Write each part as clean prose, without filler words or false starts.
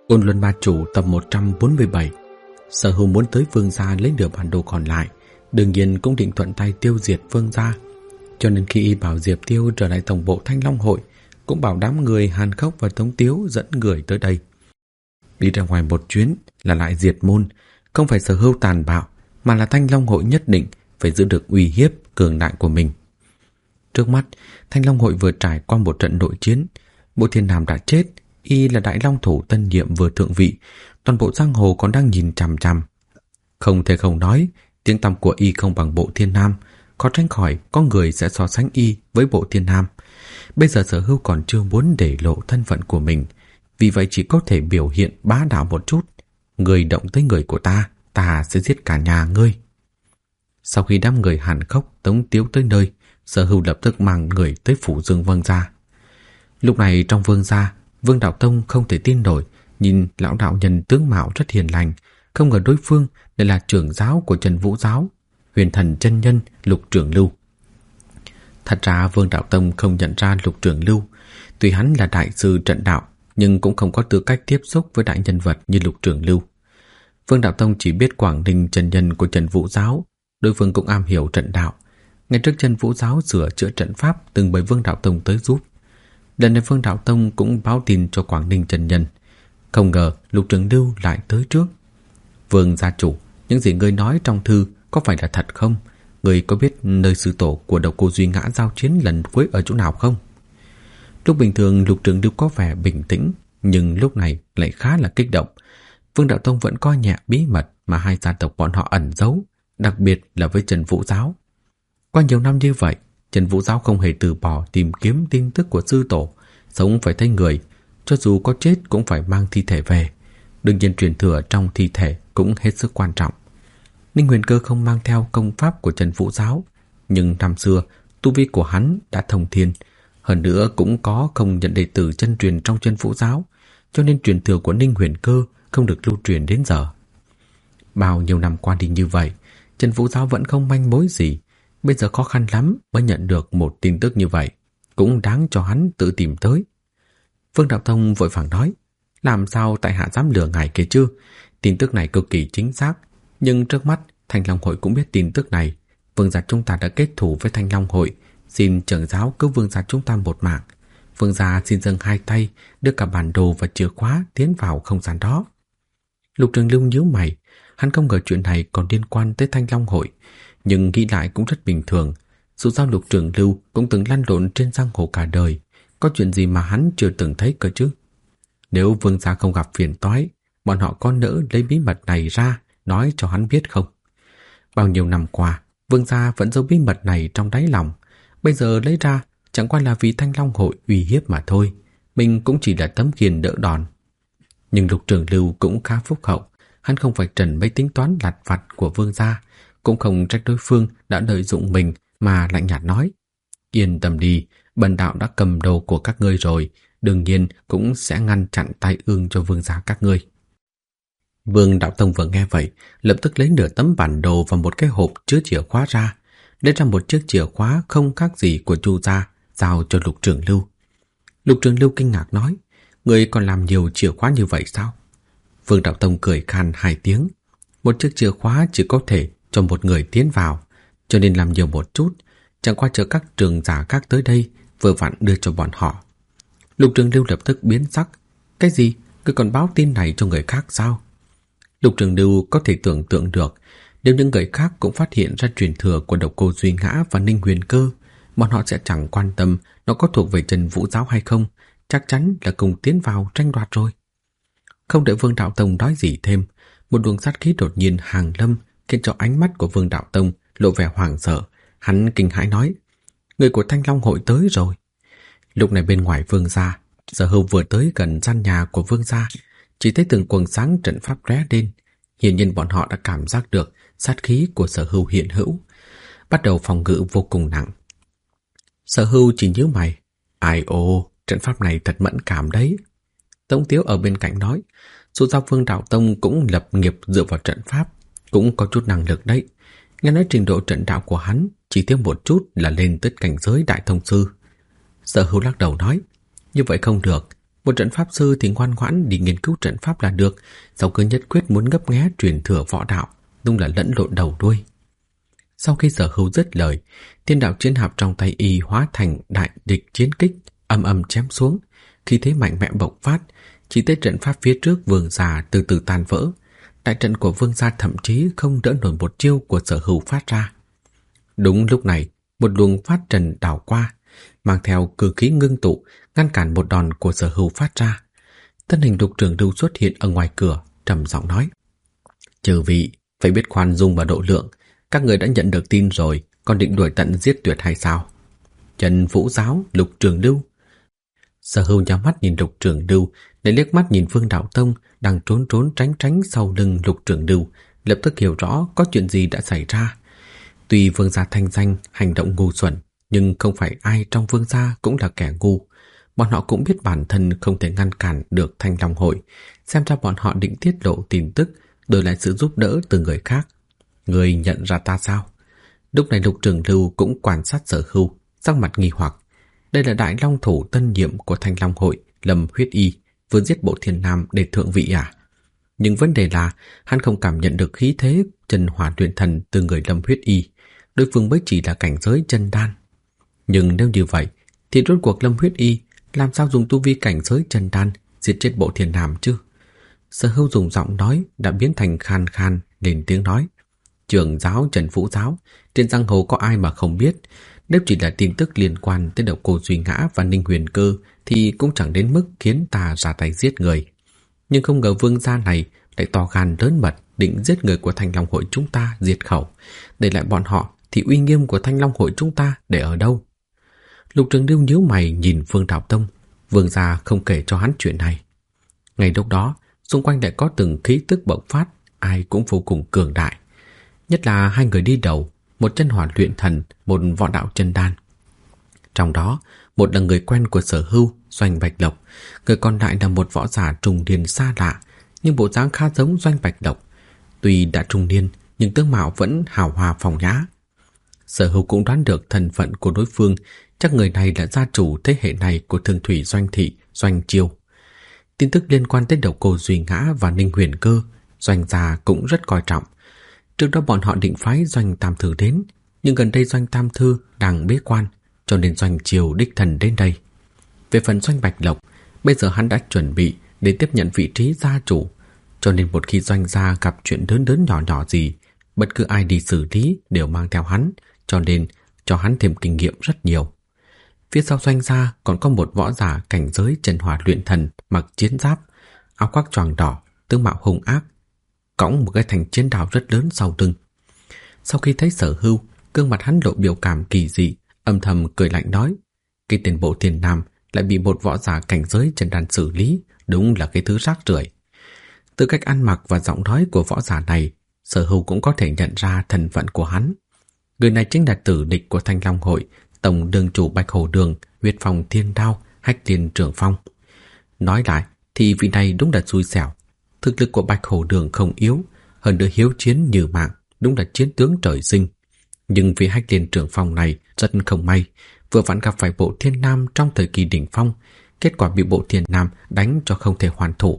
Côn Luân Ma Chủ tập 147. Sở Hưu muốn tới Vương gia lấy nửa bản đồ còn lại, đương nhiên cũng định thuận tay tiêu diệt Vương gia. Cho nên khi y bảo Diệp Tiêu trở lại tổng bộ Thanh Long hội, cũng bảo đám người Hàn Khốc và Tống Tiếu dẫn người tới đây. Đi ra ngoài một chuyến là lại diệt môn, không phải Sở Hưu tàn bạo, mà là Thanh Long hội nhất định phải giữ được uy hiếp cường đại của mình. Trước mắt, Thanh Long hội vừa trải qua một trận nội chiến, Bộ Thiên Nam đã chết, y là đại long thủ tân nhiệm vừa thượng vị, toàn bộ giang hồ còn đang nhìn chằm chằm. Không thể không nói, tiếng tăm của y không bằng Bộ Thiên Nam, khó tránh khỏi có người sẽ so sánh y với Bộ Thiên Nam. Bây giờ Sở Hưu còn chưa muốn để lộ thân phận của mình, vì vậy chỉ có thể biểu hiện bá đạo một chút. Người động tới người của ta, ta sẽ giết cả nhà ngươi. Sau khi đám người Hàn Khốc Tống Tiếu tới nơi, Sở Hưu lập tức mang người tới phủ Dương Vương gia. Lúc này trong Vương gia, Vương Đạo Tông không thể tin nổi, nhìn lão đạo nhân tướng mạo rất hiền lành, không ngờ đối phương lại là trưởng giáo của Trần Vũ giáo, Huyền Thần chân nhân Lục Trưởng Lưu. Thật ra Vương Đạo Tông không nhận ra Lục Trưởng Lưu, tuy hắn là đại sư trận đạo, nhưng cũng không có tư cách tiếp xúc với đại nhân vật như Lục Trưởng Lưu. Vương Đạo Tông chỉ biết Quảng Ninh chân nhân của Trần Vũ giáo, đối phương cũng am hiểu trận đạo. Ngày trước Trần Vũ giáo sửa chữa trận pháp từng bởi Vương Đạo Tông tới giúp. Lần này Vương Đạo Tông cũng báo tin cho Quảng Ninh chân nhân. Không ngờ Lục Trưởng Lưu lại tới trước. Vương gia chủ, những gì ngươi nói trong thư có phải là thật không? Ngươi có biết nơi sư tổ của Độc Cô Duy Ngã giao chiến lần cuối ở chỗ nào không? Lúc bình thường Lục Trưởng Lưu có vẻ bình tĩnh, nhưng lúc này lại khá là kích động. Vương Đạo Tông vẫn coi nhẹ bí mật mà hai gia tộc bọn họ ẩn giấu, đặc biệt là với Trần Vũ giáo. Qua nhiều năm như vậy, Trần Vũ giáo không hề từ bỏ tìm kiếm tin tức của sư tổ, sống phải thấy người, cho dù có chết cũng phải mang thi thể về. Đương nhiên truyền thừa trong thi thể cũng hết sức quan trọng. Ninh Huyền Cơ không mang theo công pháp của Trần Vũ giáo, nhưng năm xưa tu vi của hắn đã thông thiên, hơn nữa cũng có không nhận đệ tử chân truyền trong Trần Vũ giáo, cho nên truyền thừa của Ninh Huyền Cơ không được lưu truyền đến giờ. Bao nhiêu năm qua đi như vậy, Trần Vũ giáo vẫn không manh mối gì. Bây giờ khó khăn lắm mới nhận được một tin tức như vậy, cũng đáng cho hắn tự tìm tới. Vương Đạo Tông vội vàng nói, làm sao tại hạ dám lừa ngài kia chứ? Tin tức này cực kỳ chính xác, nhưng trước mắt Thanh Long hội cũng biết tin tức này. Vương gia chúng ta đã kết thù với Thanh Long hội, xin trưởng giáo cứu vương gia chúng ta một mạng. Vương gia xin dâng hai tay, đưa cả bản đồ và chìa khóa tiến vào không gian đó. Lục Trường Lưu nhíu mày, hắn không ngờ chuyện này còn liên quan tới Thanh Long hội, nhưng nghĩ lại cũng rất bình thường. Dù sao Lục Trường Lưu cũng từng lăn lộn trên giang hồ cả đời, có chuyện gì mà hắn chưa từng thấy cơ chứ? Nếu vương gia không gặp phiền toái, bọn họ có nỡ lấy bí mật này ra nói cho hắn biết không? Bao nhiêu năm qua, vương gia vẫn giấu bí mật này trong đáy lòng, bây giờ lấy ra chẳng qua là vì Thanh Long hội uy hiếp mà thôi. Mình cũng chỉ là tấm khiên đỡ đòn. Nhưng Lục Trường Lưu cũng khá phúc hậu, hắn không phải trần mấy tính toán lặt vặt của vương gia, cũng không trách đối phương đã lợi dụng mình, mà lạnh nhạt nói, yên tâm đi, bần đạo đã cầm đầu của các ngươi rồi, đương nhiên cũng sẽ ngăn chặn tai ương cho vương gia các ngươi. Vương Đạo Tông vừa nghe vậy, lập tức lấy nửa tấm bản đồ và một cái hộp chứa chìa khóa ra, lấy ra một chiếc chìa khóa không khác gì của Chu gia, giao cho Lục Trường Lưu. Lục Trường Lưu kinh ngạc nói, ngươi còn làm nhiều chìa khóa như vậy sao? Vương Đạo Tông cười khan hai tiếng, một chiếc chìa khóa chỉ có thể cho một người tiến vào, cho nên làm nhiều một chút, chẳng qua chờ các trường giả khác tới đây vừa vặn đưa cho bọn họ. Lục Trường Lưu lập tức biến sắc, cái gì? Cứ còn báo tin này cho người khác sao? Lục Trường Lưu có thể tưởng tượng được, nếu những người khác cũng phát hiện ra truyền thừa của Độc Cô Duy Ngã và Ninh Huyền Cơ, bọn họ sẽ chẳng quan tâm nó có thuộc về Trần Vũ giáo hay không, chắc chắn là cùng tiến vào tranh đoạt rồi. Không đợi Vương Đạo Tông nói gì thêm, một luồng sát khí đột nhiên hàng lâm, khiến cho ánh mắt của Vương Đạo Tông lộ vẻ hoảng sợ. Hắn kinh hãi nói, người của Thanh Long hội tới rồi. Lúc này bên ngoài vương gia, Sở Hưu vừa tới gần gian nhà của vương gia, chỉ thấy từng quầng sáng trận pháp lóe lên. Hiển nhiên bọn họ đã cảm giác được sát khí của Sở Hưu hiện hữu, bắt đầu phòng ngự vô cùng nặng. Sở Hưu chỉ nhíu mày, ai ô, trận pháp này thật mẫn cảm đấy. Tống Tiếu ở bên cạnh nói, dù sao Vương Đạo Tông cũng lập nghiệp dựa vào trận pháp, cũng có chút năng lực đấy. Nghe nói trình độ trận đạo của hắn chỉ thiếu một chút là lên tới cảnh giới đại thông sư. Sở Hưu lắc đầu nói, như vậy không được, Một trận pháp sư thì ngoan ngoãn đi nghiên cứu trận pháp là được, sao cứ nhất quyết muốn ngấp nghé truyền thừa võ đạo, đúng là lẫn lộn đầu đuôi. Sau khi Sở Hưu dứt lời, thiên đạo chiến hạp trong tay y hóa thành đại địch chiến kích, âm âm chém xuống, khí thế mạnh mẽ bộc phát, chỉ thấy trận pháp phía trước Vương gia từ từ tan vỡ. Đại trận của Vương gia thậm chí không đỡ nổi một chiêu của Sở Hưu phát ra. Đúng lúc này, một luồng phát trần đảo qua, mang theo cử khí ngưng tụ, ngăn cản một đòn của Sở Hưu phát ra. Thân hình Lục Trường Lưu xuất hiện ở ngoài cửa, trầm giọng nói: "Chư vị phải biết khoan dung và độ lượng, các người đã nhận được tin rồi, còn định đuổi tận giết tuyệt hay sao?" Trần Vũ Giáo, Lục Trường Lưu. Sở Hưu nhắm mắt nhìn Lục Trường Lưu, để liếc mắt nhìn Vương Đạo Tông đang trốn tránh tránh sau lưng Lục Trường Lưu, lập tức hiểu rõ có chuyện gì đã xảy ra. Tuy Vương gia thanh danh hành động ngu xuẩn, nhưng không phải ai trong Vương gia cũng là kẻ ngu. Bọn họ cũng biết bản thân không thể ngăn cản được Thanh Long Hội, xem ra bọn họ định tiết lộ tin tức, đổi lại sự giúp đỡ từ người khác. Người nhận ra ta sao? Lúc này Lục Trường Lưu cũng quan sát Sở Hưu, sắc mặt nghi hoặc. Đây là đại long thủ tân nhiệm của Thanh Long Hội, Lâm Huyết Y, vừa giết Bộ Thiên Nam để thượng vị à? Nhưng vấn đề là hắn không cảm nhận được khí thế chân hỏa luyện thần từ người Lâm Huyết Y, đối phương mới chỉ là cảnh giới chân đan. Nhưng nếu như vậy, thì rốt cuộc Lâm Huyết Y làm sao dùng tu vi cảnh giới chân đan giết chết Bộ Thiên Nam chứ? Sở Hưu dùng giọng nói đã biến thành khan khan, lên tiếng nói: "Trưởng giáo Trần Vũ Giáo, trên giang hồ có ai mà không biết, nếu chỉ là tin tức liên quan tới Độc Cô Duy Ngã và Ninh Huyền Cơ thì cũng chẳng đến mức khiến ta ra tay giết người. Nhưng không ngờ Vương gia này lại to gan lớn mật định giết người của Thanh Long Hội chúng ta diệt khẩu, để lại bọn họ thì uy nghiêm của Thanh Long Hội chúng ta để ở đâu?" Lục Trường Lưu nhíu mày nhìn Vương Đạo Tông. Vương gia không kể cho hắn chuyện này. Ngay lúc đó, xung quanh lại có từng khí tức bộc phát, ai cũng vô cùng cường đại. Nhất là hai người đi đầu, một chân hỏa luyện thần, một võ đạo chân đan. Trong đó, một là người quen của Sở Hưu, Doanh Bạch Lộc, người còn lại là một võ giả trùng niên xa lạ, nhưng bộ dáng khá giống Doanh Bạch Lộc. Tuy đã trung niên, nhưng tướng mạo vẫn hào hoa phong nhã. Sở Hưu cũng đoán được thân phận của đối phương, chắc người này là gia chủ thế hệ này của Thường Thủy Doanh Thị, Doanh Chiêu. Tin tức liên quan tới Độc Cô Duy Ngã và Ninh Huyền Cơ, Doanh gia cũng rất coi trọng. Trước đó bọn họ định phái Doanh Tam Thư đến, nhưng gần đây Doanh Tam Thư đang bế quan, cho nên Doanh Chiêu đích thần đến đây. Về phần Doanh Bạch Lộc, bây giờ hắn đã chuẩn bị để tiếp nhận vị trí gia chủ, cho nên một khi Doanh gia gặp chuyện lớn lớn nhỏ nhỏ gì, bất cứ ai đi xử lý đều mang theo hắn, cho nên cho hắn thêm kinh nghiệm rất nhiều. Phía sau Doanh gia còn có một võ giả cảnh giới chân hỏa luyện thần, mặc chiến giáp, áo khoác choàng đỏ, tướng mạo hung ác, cõng một cái thanh chiến đao rất lớn sau lưng. Sau khi thấy Sở Hưu, gương mặt hắn lộ biểu cảm kỳ dị, âm thầm cười lạnh nói: "Cái tên Bộ Thiên Nam lại bị một võ giả cảnh giới chân đan xử lý, đúng là cái thứ rác rưởi." Từ cách ăn mặc và giọng nói của võ giả này, Sở Hưu cũng có thể nhận ra thân phận của hắn. Người này chính là tử địch của Thanh Long Hội, tổng đường chủ Bạch Hổ Đường, huyết phòng Thiên Đao, Hách Liên Trưởng Phong. Nói lại thì vị này đúng là xui xẻo. Thực lực của Bạch Hổ Đường không yếu, hơn nữa hiếu chiến như mạng, đúng là chiến tướng trời sinh. Nhưng vị Hách Liên Trưởng Phong này rất không may, vừa vặn gặp phải Bộ Thiên Nam trong thời kỳ đỉnh phong, kết quả bị Bộ Thiên Nam đánh cho không thể hoàn thủ.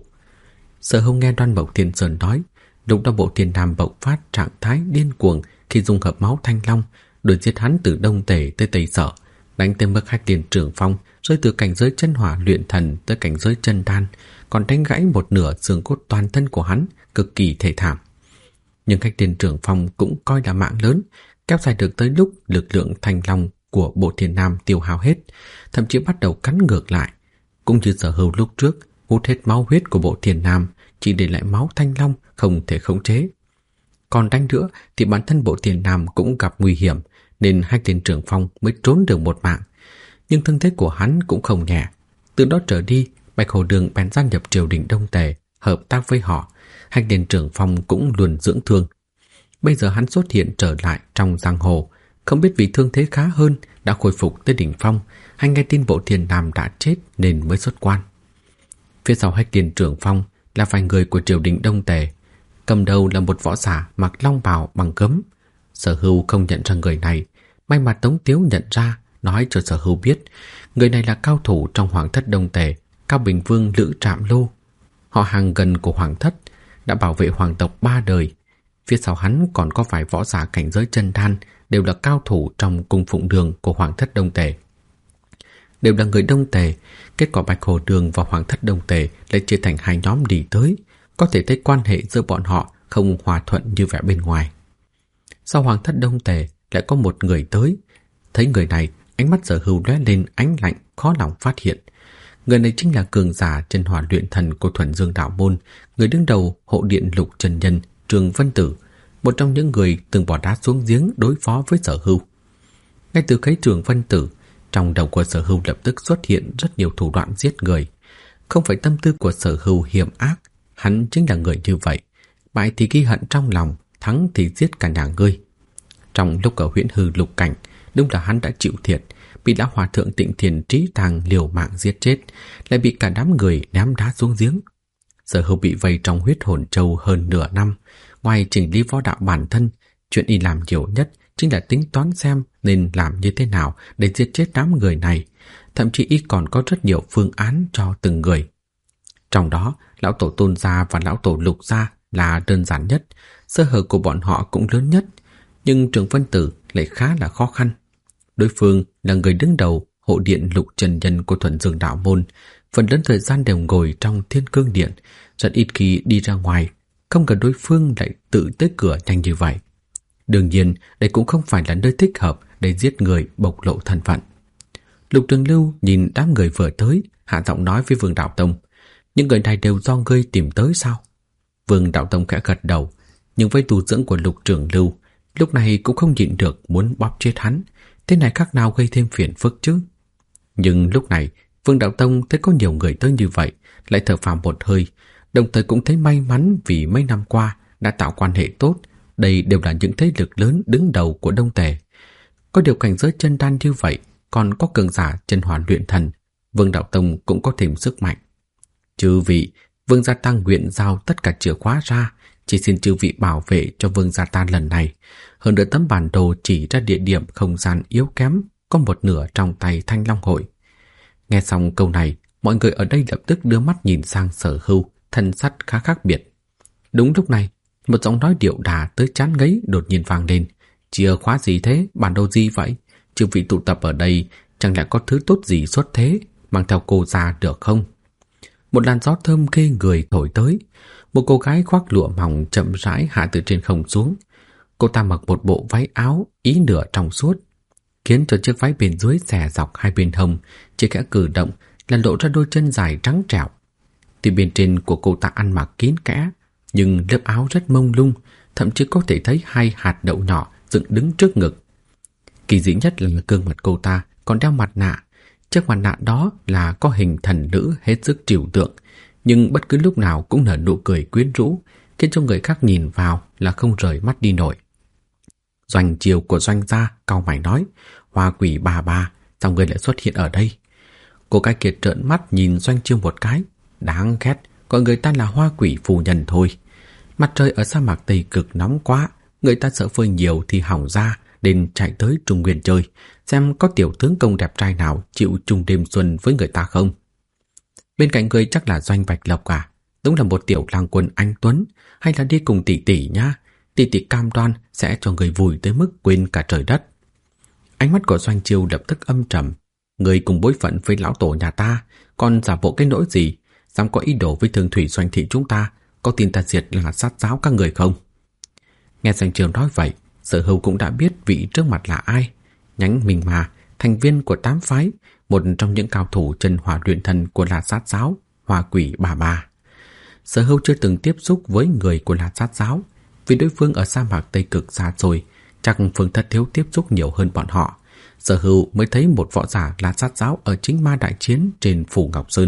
Sở Hưu nghe Đoan Mộc Thiên Sơn nói, lúc đó Bộ Thiên Nam bộc phát trạng thái điên cuồng khi dung hợp máu Thanh Long, đuổi giết hắn từ Đông Tề tới Tây Sở, đánh tới mức Hách Liên Trưởng Phong rơi từ cảnh giới chân hỏa luyện thần tới cảnh giới chân đan, còn đánh gãy một nửa xương cốt toàn thân của hắn, cực kỳ thê thảm. Nhưng Hách Liên Trưởng Phong cũng coi là mạng lớn, kéo dài được tới lúc lực lượng Thanh Long của Bộ Thiên Nam tiêu hao hết, thậm chí bắt đầu cắn ngược lại. Cũng như Sở Hưu lúc trước, hút hết máu huyết của Bộ Thiên Nam, chỉ để lại máu Thanh Long không thể khống chế. Còn đánh nữa thì bản thân Bộ Thiên Nam cũng gặp nguy hiểm, nên Hách Liên Trưởng Phong mới trốn được một mạng. Nhưng thương thế của hắn cũng không nhẹ. Từ đó trở đi, Bạch Hổ Đường bèn gia nhập triều đình Đông Tề, hợp tác với họ. Hách Liên Trưởng Phong cũng luôn dưỡng thương. Bây giờ hắn xuất hiện trở lại trong giang hồ, không biết vì thương thế khá hơn, đã khôi phục tới đỉnh phong, hay nghe tin Bộ Thiên Nam đã chết nên mới xuất quan. Phía sau Hách Liên Trưởng Phong là vài người của triều đình Đông Tề, cầm đầu là một võ giả mặc long bào bằng gấm. Sở Hưu không nhận ra người này, may mà Tống Tiếu nhận ra, nói cho Sở Hưu biết người này là cao thủ trong Hoàng thất Đông Tề, Cao Bình Vương Lữ Trạm Lô, họ hàng gần của Hoàng thất, đã bảo vệ hoàng tộc 3 đời. Phía sau hắn còn có vài võ giả cảnh giới chân đan, đều là cao thủ trong cung phụng đường của Hoàng thất Đông Tề. Đều là người Đông Tề, kết quả Bạch Hồ Đường và Hoàng thất Đông Tề lại chia thành hai nhóm đi tới, có thể thấy quan hệ giữa bọn họ không hòa thuận như vẻ bên ngoài. Sau Hoàng thất Đông Tề lại có một người tới, thấy người này, ánh mắt Sở Hưu lóe lên ánh lạnh khó lòng phát hiện. Người này chính là cường giả chân hỏa luyện thần của Thuần Dương đạo môn, người đứng đầu hộ điện Lục Chân Nhân Trường Vân Tử, một trong những người từng bỏ đá xuống giếng đối phó với Sở Hưu. Ngay từ cái Trường Vân Tử, trong đầu của Sở Hưu lập tức xuất hiện rất nhiều thủ đoạn giết người. Không phải tâm tư của Sở Hưu hiểm ác, hắn chính là người như vậy, bại thì ghi hận trong lòng, thắng thì giết cả nhà ngươi. Trong lúc ở Huyễn Hư Lục Cảnh, đúng là hắn đã chịu thiệt, bị lão hòa thượng Tịnh Thiền Trí Tàng liều mạng giết chết, lại bị cả đám người ném đá xuống giếng. Sở Hưu bị vây trong Huyết Hồn Châu hơn nửa năm, ngoài chỉnh lý võ đạo bản thân, chuyện y làm nhiều nhất chính là tính toán xem nên làm như thế nào để giết chết đám người này, thậm chí y còn có rất nhiều phương án cho từng người. Trong đó, lão tổ Tôn gia và lão tổ Lục gia là đơn giản nhất, sơ hở của bọn họ cũng lớn nhất, nhưng Trường Vân Tử lại khá là khó khăn. Đối phương là người đứng đầu hộ điện Lục Chân Nhân của Thuần Dương đạo môn, phần lớn thời gian đều ngồi trong Thiên Cương Điện, rất ít khi đi ra ngoài, không ngờ đối phương lại tự tới cửa nhanh như vậy. Đương nhiên, đây cũng không phải là nơi thích hợp để giết người bộc lộ thân phận. Lục Trường Lưu nhìn đám người vừa tới, hạ giọng nói với Vương Đạo Tông, những người này đều do ngươi tìm tới sao? Vương Đạo Tông khẽ gật đầu, nhưng với tu dưỡng của Lục Trường Lưu, lúc này cũng không nhịn được muốn bóp chết hắn, thế này khác nào gây thêm phiền phức chứ. Nhưng lúc này, Vương Đạo Tông thấy có nhiều người tới như vậy, lại thở phào một hơi, đồng thời cũng thấy may mắn vì mấy năm qua đã tạo quan hệ tốt, đây đều là những thế lực lớn đứng đầu của Đông Tề. Có điều cảnh giới chân đan như vậy, còn có cường giả chân hỏa luyện thần, Vương Đạo Tông cũng có thêm sức mạnh. Chư vị, Vương gia ta nguyện giao tất cả chìa khóa ra, chỉ xin chư vị bảo vệ cho Vương gia ta lần này. Hơn nữa tấm bản đồ chỉ ra địa điểm không gian yếu kém, có một nửa trong tay Thanh Long Hội. Nghe xong câu này, mọi người ở đây lập tức đưa mắt nhìn sang Sở Hưu, thân sắc khá khác biệt. Đúng lúc này, một giọng nói điệu đà tới chán ngấy đột nhiên vang lên. Chìa khóa gì thế? Bản đồ gì vậy? Chư vị tụ tập ở đây, chẳng lẽ có thứ tốt gì xuất thế, mang theo cô ra được không? Một làn gió thơm ghê người thổi tới. Một cô gái khoác lụa mỏng chậm rãi hạ từ trên không xuống. Cô ta mặc một bộ váy áo ý nửa trong suốt, khiến cho chiếc váy bên dưới xẻ dọc hai bên hông, chỉ khẽ cử động là lộ ra đôi chân dài trắng trẻo. Tuy bên trên của cô ta ăn mặc kín kẽ, nhưng lớp áo rất mông lung, thậm chí có thể thấy hai hạt đậu nhỏ dựng đứng trước ngực. Kỳ dị nhất là gương mặt cô ta còn đeo mặt nạ. Chiếc mặt nạ đó là có hình thần nữ hết sức trừu tượng, nhưng bất cứ lúc nào cũng nở nụ cười quyến rũ, khiến cho người khác nhìn vào là không rời mắt đi nổi. Doanh Chiêu của Doanh gia cau mày nói, Hoa Quỷ bà, sao ngươi lại xuất hiện ở đây? Cô gái kia trợn mắt nhìn Doanh Chiêu một cái, đáng ghét, gọi người ta là Hoa Quỷ phu nhân thôi. Mặt trời ở sa mạc Tây Cực nóng quá, người ta sợ phơi nhiều thì hỏng da, nên chạy tới Trung Nguyên chơi, xem có tiểu tướng công đẹp trai nào chịu chung đêm xuân với người ta không. Bên cạnh người chắc là Doanh Bạch Lộc à? Đúng là một tiểu lang quân anh tuấn, hay là đi cùng tỷ tỷ nhá? Tỷ tỷ cam đoan sẽ cho người vui tới mức quên cả trời đất. Ánh mắt của Doanh Chiêu lập tức âm trầm. Người cùng bối phận với lão tổ nhà ta, còn giả bộ cái nỗi gì? Dám có ý đồ với Thường Thủy Doanh thị chúng ta, có tin ta diệt là sát giáo các người không? Nghe Doanh Chiêu nói vậy, Sở Hưu cũng đã biết vị trước mặt là ai. Nhánh Minh Ma, thành viên của 8 phái, một trong những cao thủ chân hỏa luyện thần của La Sát giáo, Hoa Quỷ bà. Sở Hưu chưa từng tiếp xúc với người của La Sát giáo, vì đối phương ở sa mạc Tây Cực xa xôi, chắc Phương Thất Thiếu tiếp xúc nhiều hơn bọn họ. Sở Hưu mới thấy một võ giả La Sát giáo ở chính ma đại chiến trên phủ Ngọc Sơn.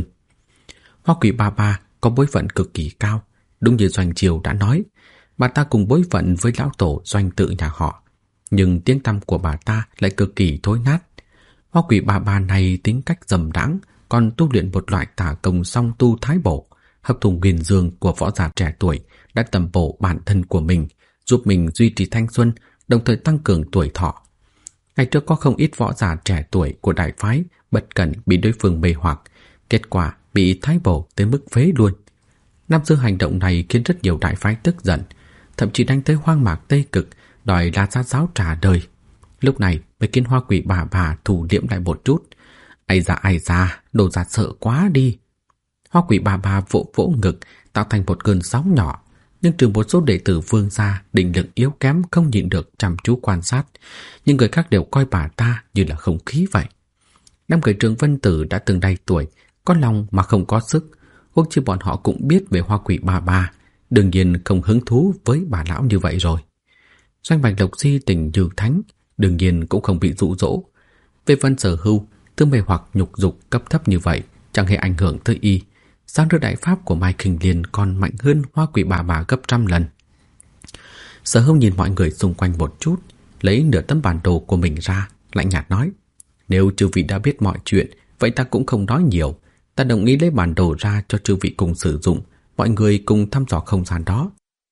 Hoa Quỷ bà có bối phận cực kỳ cao, đúng như Doanh Chiêu đã nói, bà ta cùng bối phận với lão tổ Doanh tự nhà họ, nhưng tiếng tăm của bà ta lại cực kỳ thối nát. Hoa Quỷ bà này tính cách dầm đãng, còn tu luyện một loại tà công song tu thái bổ, hấp thụ nguyên dương của võ giả trẻ tuổi đã tầm bổ bản thân của mình, giúp mình duy trì thanh xuân, đồng thời tăng cường tuổi thọ. Ngày trước có không ít võ giả trẻ tuổi của đại phái bất cẩn bị đối phương mê hoặc, kết quả bị thái bổ tới mức phế luôn. Năm xưa hành động này khiến rất nhiều đại phái tức giận, thậm chí đánh tới hoang mạc Tây Cực, đòi La Sát giáo trả đời. Lúc này mới khiến Hoa Quỷ bà thủ liễm lại một chút. Ai da, đồ ra sợ quá đi. Hoa Quỷ bà vỗ vỗ ngực, tạo thành một cơn sóng nhỏ. Nhưng trừ một số đệ tử Vương gia định lực yếu kém không nhịn được chăm chú quan sát, nhưng người khác đều coi bà ta như là không khí vậy. Năm người Trường Vân Tử đã từng đầy tuổi, có lòng mà không có sức, huống chi bọn họ cũng biết về Hoa Quỷ bà, đương nhiên không hứng thú với bà lão như vậy rồi. Doanh Bạch Lộc si tình như thánh, đương nhiên cũng không bị dụ dỗ. Về Vân Sở Hưu, tư mê hoặc nhục dục cấp thấp như vậy chẳng hề ảnh hưởng tới y. Sáng rỡ đại pháp của Mai Khinh Liên còn mạnh hơn Hoa Quỷ bà gấp trăm lần. Sở Hưu nhìn mọi người xung quanh một chút, lấy nửa tấm bản đồ của mình ra, lạnh nhạt nói: nếu chư vị đã biết mọi chuyện, vậy ta cũng không nói nhiều. Ta đồng ý lấy bản đồ ra cho chư vị cùng sử dụng, mọi người cùng thăm dò không gian đó.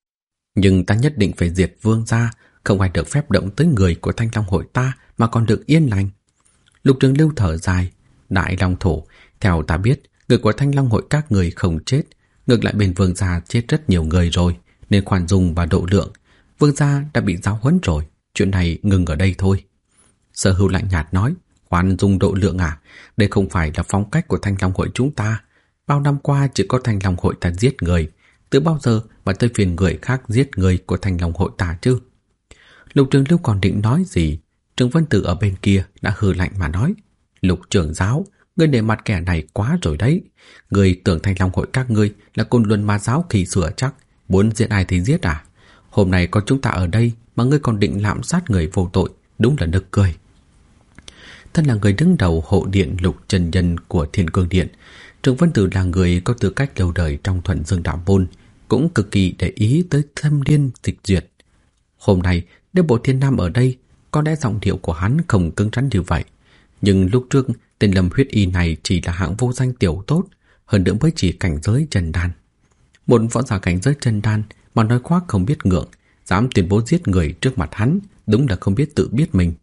Nhưng ta nhất định phải diệt Vương gia, không ai được phép động tới người của Thanh Long hội ta mà còn được yên lành. Lục Trường Lưu thở dài: Đại Long Thổ, theo ta biết, người của Thanh Long hội các người không chết, ngược lại bên Vương gia chết rất nhiều người rồi, nên khoan dung và độ lượng. Vương gia đã bị giáo huấn rồi, chuyện này ngừng ở đây thôi. Sở Hưu lạnh nhạt nói: khoan dung độ lượng à? Đây không phải là phong cách của Thanh Long hội chúng ta. Bao năm qua chỉ có Thanh Long hội ta giết người, từ bao giờ mà tới phiền người khác giết người của Thanh Long hội ta chứ? Lục Trường Lưu còn định nói gì, Trường Vân Tử ở bên kia đã hừ lạnh mà nói: Lục trưởng giáo, ngươi để mặt kẻ này quá rồi đấy. Ngươi tưởng Thanh Long hội các ngươi là Côn Luân Ma giáo kỳ xưa chắc, muốn giết ai thì giết à? Hôm nay có chúng ta ở đây mà ngươi còn định lạm sát người vô tội, đúng là nực cười. Thân là người đứng đầu hộ điện Lục Trần Nhân của Thiên Cương Điện, Trường Vân Tử là người có tư cách lâu đời trong Thuận Dương đạo môn, cũng cực kỳ để ý tới Thâm Liên Dịch Duyệt. Hôm nay nếu Bộ Thiên Nam ở đây, có lẽ giọng điệu của hắn không cứng rắn như vậy. Nhưng lúc trước tên Lâm Huyết Y này chỉ là hạng vô danh tiểu tốt, hơn nữa mới chỉ cảnh giới chân đan. Một võ giả cảnh giới chân đan mà nói khoác không biết ngượng, dám tuyên bố giết người trước mặt hắn, đúng là không biết tự biết mình.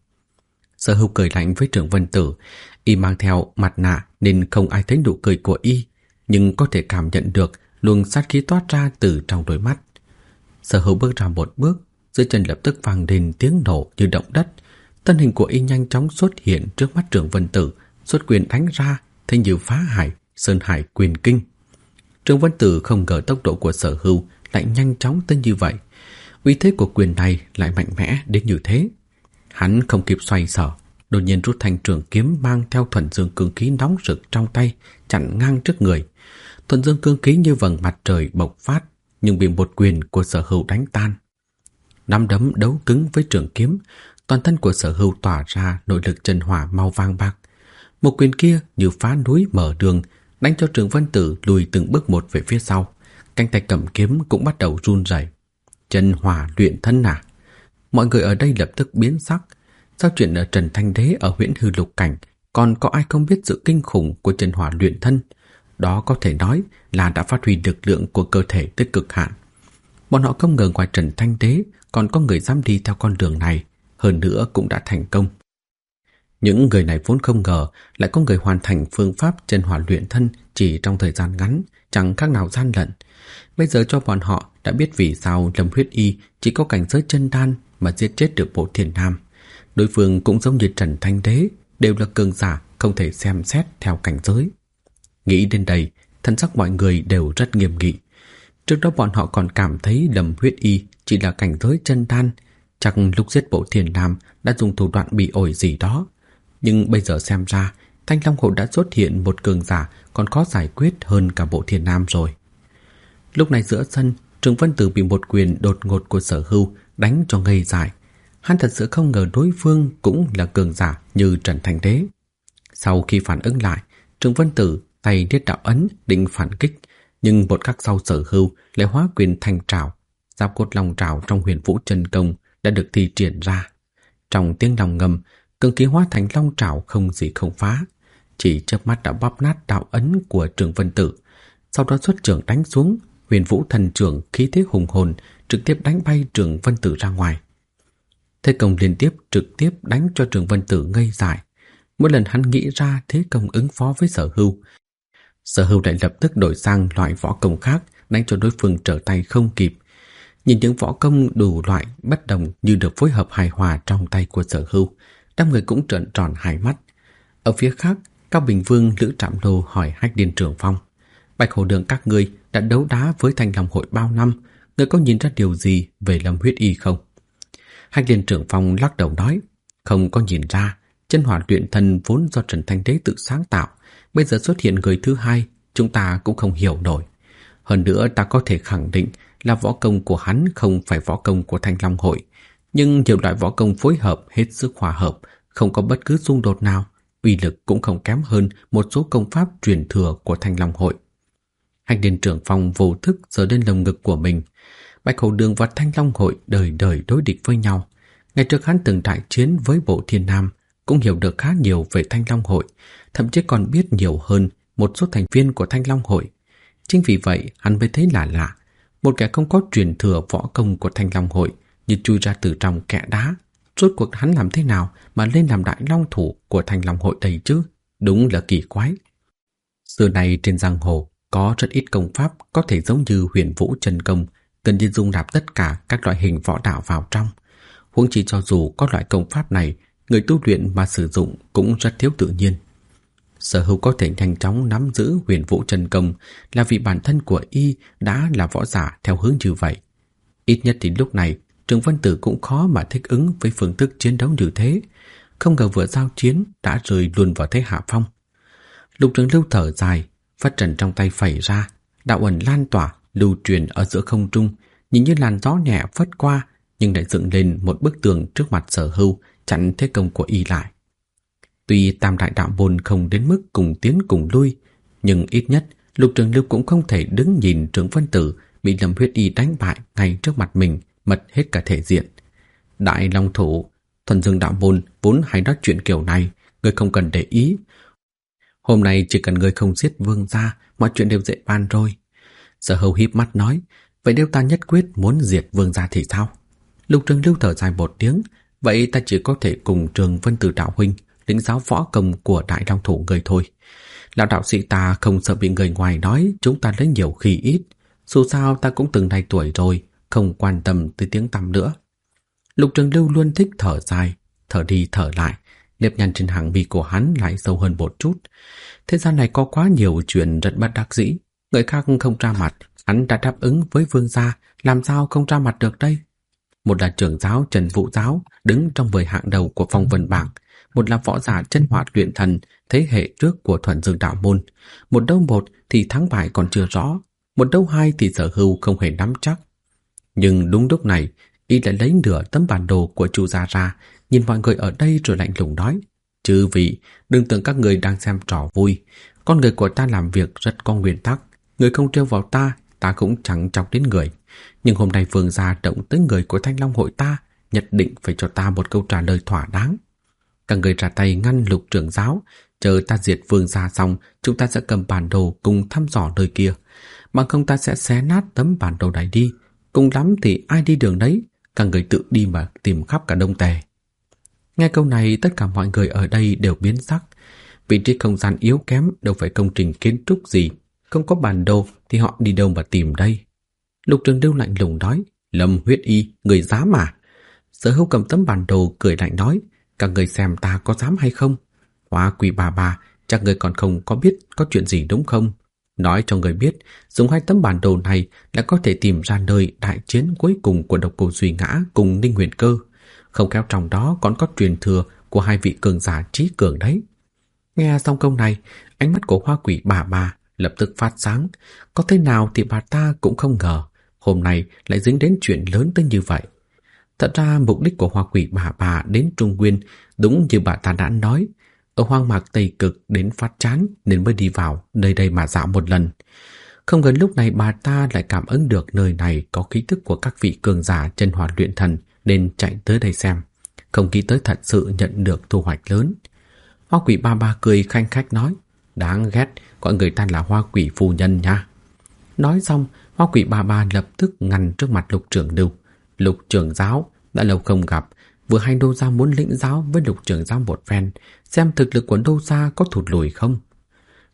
Sở Hưu cười lạnh với Trường Vân Tử, y mang theo mặt nạ nên không ai thấy nụ cười của y, nhưng có thể cảm nhận được luồng sát khí toát ra từ trong đôi mắt. Sở Hưu bước ra một bước, dưới chân lập tức vang lên tiếng nổ như động đất. Thân hình của y nhanh chóng xuất hiện trước mắt Trường Vân Tử, xuất quyền đánh ra, thế như phá hải, sơn hải quyền kinh. Trường Vân Tử không ngờ tốc độ của Sở Hưu lại nhanh chóng tới như vậy, uy thế của quyền này lại mạnh mẽ đến như thế. Hắn không kịp xoay sở, đột nhiên rút thanh trường kiếm mang theo thuần dương cương khí nóng rực trong tay, chặn ngang trước người. Thuần dương cương khí như vầng mặt trời bộc phát, nhưng bị một quyền của Sở Hưu đánh tan. Nắm đấm đấu cứng với trường kiếm, toàn thân của Sở Hưu tỏa ra nội lực chân hỏa màu vàng bạc. Một quyền kia như phá núi mở đường, đánh cho Trường Vân Tử lùi từng bước một về phía sau. Cánh tay cầm kiếm cũng bắt đầu run rẩy. Chân hỏa luyện thân à? Mọi người ở đây lập tức biến sắc. Sao chuyện ở Trần Thanh Đế ở Huyễn Hư Lục Cảnh còn có ai không biết sự kinh khủng của chân hỏa luyện thân? Đó có thể nói là đã phát huy lực lượng của cơ thể tới cực hạn. Bọn họ không ngờ ngoài Trần Thanh Đế còn có người dám đi theo con đường này, hơn nữa cũng đã thành công. Những người này vốn không ngờ lại có người hoàn thành phương pháp chân hỏa luyện thân chỉ trong thời gian ngắn, chẳng khác nào gian lận. Bây giờ cho bọn họ đã biết vì sao Lâm Huyết Y chỉ có cảnh giới chân đan mà giết chết được Bộ Thiên Nam. Đối phương cũng giống như Trần Thanh Đế, đều là cường giả không thể xem xét theo cảnh giới. Nghĩ đến đây, thân sắc mọi người đều rất nghiêm nghị. Trước đó bọn họ còn cảm thấy Lâm Huyết Y chỉ là cảnh giới chân đan, chắc lúc giết Bộ Thiên Nam đã dùng thủ đoạn bị ổi gì đó. Nhưng bây giờ xem ra, Thanh Long hội đã xuất hiện một cường giả còn khó giải quyết hơn cả Bộ Thiên Nam rồi. Lúc này giữa sân, Trường Vân Tử bị một quyền đột ngột của Sở Hưu đánh cho ngây dại. Hắn thật sự không ngờ đối phương cũng là cường giả như Trần Thanh Đế. Sau khi phản ứng lại, Trường Vân Tử tay niết đạo ấn định phản kích, nhưng một khắc sau Sở Hưu lại hóa quyền thành trảo. Giáp cốt long trảo trong Huyền Vũ chân công đã được thi triển ra. Trong tiếng lòng ngầm, cương khí hóa thành long trảo không gì không phá, chỉ chớp mắt đã bóp nát đạo ấn của Trường Vân Tử. Sau đó xuất trưởng đánh xuống, Huyền Vũ thần trưởng khí thế hùng hồn trực tiếp đánh bay Trường Vân Tử ra ngoài. Thế công liên tiếp trực tiếp đánh cho Trường Vân Tử ngây dại. Mỗi lần hắn nghĩ ra thế công ứng phó với Sở Hưu, Sở Hưu lại lập tức đổi sang loại võ công khác, đánh cho đối phương trở tay không kịp. Nhìn những võ công đủ loại bất đồng như được phối hợp hài hòa trong tay của Sở Hưu, đám người cũng trợn tròn hai mắt. Ở phía khác, Cao Bình Vương, Lữ Trạm Lô hỏi Hách Liên Trường Phong: Bạch Hổ Đường các ngươi đã đấu đá với Thanh Long hội bao năm, ngươi có nhìn ra điều gì về Lâm Huyết Y không? Hách Liên Trường Phong lắc đầu nói: Không có nhìn ra. Chân hỏa luyện thần vốn do Trần Thanh Đế tự sáng tạo, bây giờ xuất hiện người thứ hai, chúng ta cũng không hiểu nổi. Hơn nữa ta có thể khẳng định là võ công của hắn không phải võ công của Thanh Long hội, nhưng nhiều loại võ công phối hợp hết sức hòa hợp, không có bất cứ xung đột nào, uy lực cũng không kém hơn một số công pháp truyền thừa của Thanh Long hội. Hách Liên Trường Phong vô thức giơ lên lồng ngực của mình. Bạch Hổ Đường và Thanh Long hội đời đời đối địch với nhau. Ngày trước hắn từng đại chiến với Bộ Thiên Nam, cũng hiểu được khá nhiều về Thanh Long hội, thậm chí còn biết nhiều hơn một số thành viên của Thanh Long hội. Chính vì vậy hắn mới thấy lạ lạ, một kẻ không có truyền thừa võ công của Thanh Long hội như chui ra từ trong kẽ đá. Rốt cuộc hắn làm thế nào mà lên làm đại long thủ của Thanh Long hội đây chứ? Đúng là kỳ quái. Xưa này trên giang hồ có rất ít công pháp có thể giống như Huyền Vũ Chân Công, gần như dung nạp tất cả các loại hình võ đạo vào trong. Huống chi cho dù có loại công pháp này, người tu luyện mà sử dụng cũng rất thiếu tự nhiên. Sở Hưu có thể nhanh chóng nắm giữ Huyền Vũ Chân Công là vì bản thân của y đã là võ giả theo hướng như vậy. Ít nhất thì lúc này Trường Vân Tử cũng khó mà thích ứng với phương thức chiến đấu như thế. Không ngờ vừa giao chiến đã rơi luôn vào thế hạ phong. Lục Trường Lưu thở dài, phất trần trong tay phẩy ra, đạo ẩn lan tỏa lưu truyền ở giữa không trung, nhìn như làn gió nhẹ phất qua, nhưng lại dựng lên một bức tường trước mặt Sở Hưu, chặn thế công của y lại. Tuy tam đại đạo môn không đến mức cùng tiến cùng lui, nhưng ít nhất Lục Trường Lưu cũng không thể đứng nhìn Trường Vân Tử bị Lâm Huyết Y đánh bại ngay trước mặt mình, mất hết cả thể diện. Đại long thủ, Thuần Dương đạo môn vốn hay nói chuyện kiểu này, người không cần để ý. Hôm nay chỉ cần người không giết Vương gia, mọi chuyện đều dễ bàn rồi. Sở Hưu híp mắt nói: Vậy nếu ta nhất quyết muốn diệt Vương gia thì sao? Lục Trường Lưu thở dài một tiếng: Vậy ta chỉ có thể cùng Trường Vân Tử đạo huynh lĩnh giáo võ công của đại long thủ người thôi. Lão đạo sĩ ta không sợ bị người ngoài nói chúng ta lấy nhiều khi ít. Dù sao ta cũng từng này tuổi rồi, không quan tâm tới tiếng tăm nữa. Lục Trường Lưu luôn thích thở dài, thở đi thở lại, nếp nhăn trên hàng mi của hắn lại sâu hơn một chút. Thế gian này có quá nhiều chuyện rất bất đắc dĩ, người khác không ra mặt, hắn đã đáp ứng với Vương gia, làm sao không ra mặt được đây? Một là trưởng giáo Trần Vũ Giáo, đứng trong 10 hạng đầu của phong vân bảng, một là võ giả chân hỏa luyện thần thế hệ trước của Thuần Dương đạo môn. Một đấu một thì thắng bại còn chưa rõ, một đấu hai thì Sở Hưu không hề nắm chắc. Nhưng đúng lúc này, y lại lấy nửa tấm bản đồ của Chu gia ra, nhìn mọi người ở đây rồi lạnh lùng nói: Chư vị, đừng tưởng các người đang xem trò vui. Con người của ta làm việc rất có nguyên tắc, người không trêu vào ta, ta cũng chẳng chọc đến người. Nhưng hôm nay Vương gia động tới người của Thanh Long hội ta, nhất định phải cho ta một câu trả lời thỏa đáng. Các người ra tay ngăn Lục trưởng giáo, chờ ta diệt Vương gia xong, chúng ta sẽ cầm bản đồ cùng thăm dò nơi kia. Bằng không ta sẽ xé nát tấm bản đồ này đi. Cùng lắm thì ai đi đường đấy, các người tự đi mà tìm khắp cả Đông Tề. Nghe câu này, tất cả mọi người ở đây đều biến sắc. Vị trí không gian yếu kém đâu phải công trình kiến trúc gì, không có bản đồ thì họ đi đâu mà tìm đây? Lục Trường Lưu lạnh lùng nói: Lâm Huyết Y, người dám mà? Sở Hưu cầm tấm bản đồ cười lạnh nói: Các người xem ta có dám hay không? Hoa Quỷ bà, chắc người còn không có biết có chuyện gì đúng không? Nói cho người biết, dùng 2 tấm bản đồ này là có thể tìm ra nơi đại chiến cuối cùng của Độc Cô Duy Ngã cùng Ninh Huyền Cơ. Không khéo trong đó còn có truyền thừa của 2 vị cường giả trí cường đấy. Nghe xong câu này, ánh mắt của Hoa Quỷ bà lập tức phát sáng. Có thế nào thì bà ta cũng không ngờ hôm nay lại dính đến chuyện lớn tới như vậy. Thật ra mục đích của Hoa Quỷ bà đến Trung Nguyên đúng như bà ta đã nói, ở hoang mạc Tây Cực đến phát chán nên mới đi vào nơi đây mà dạo một lần. Không ngờ lúc này bà ta lại cảm ứng được nơi này có khí tức của các vị cường giả chân hỏa luyện thần nên chạy tới đây xem. Không nghĩ tới thật sự nhận được thu hoạch lớn. Hoa Quỷ bà cười khanh khách nói: Đáng ghét, gọi người ta là Hoa Quỷ phu nhân nha. Nói xong, Hoa Quỷ bà lập tức ngăn trước mặt Lục Trưởng Lưu. Lục trưởng giáo, đã lâu không gặp, vừa hay Đô gia muốn lĩnh giáo với Lục trưởng giáo một phen, xem thực lực của Đô gia có thụt lùi không.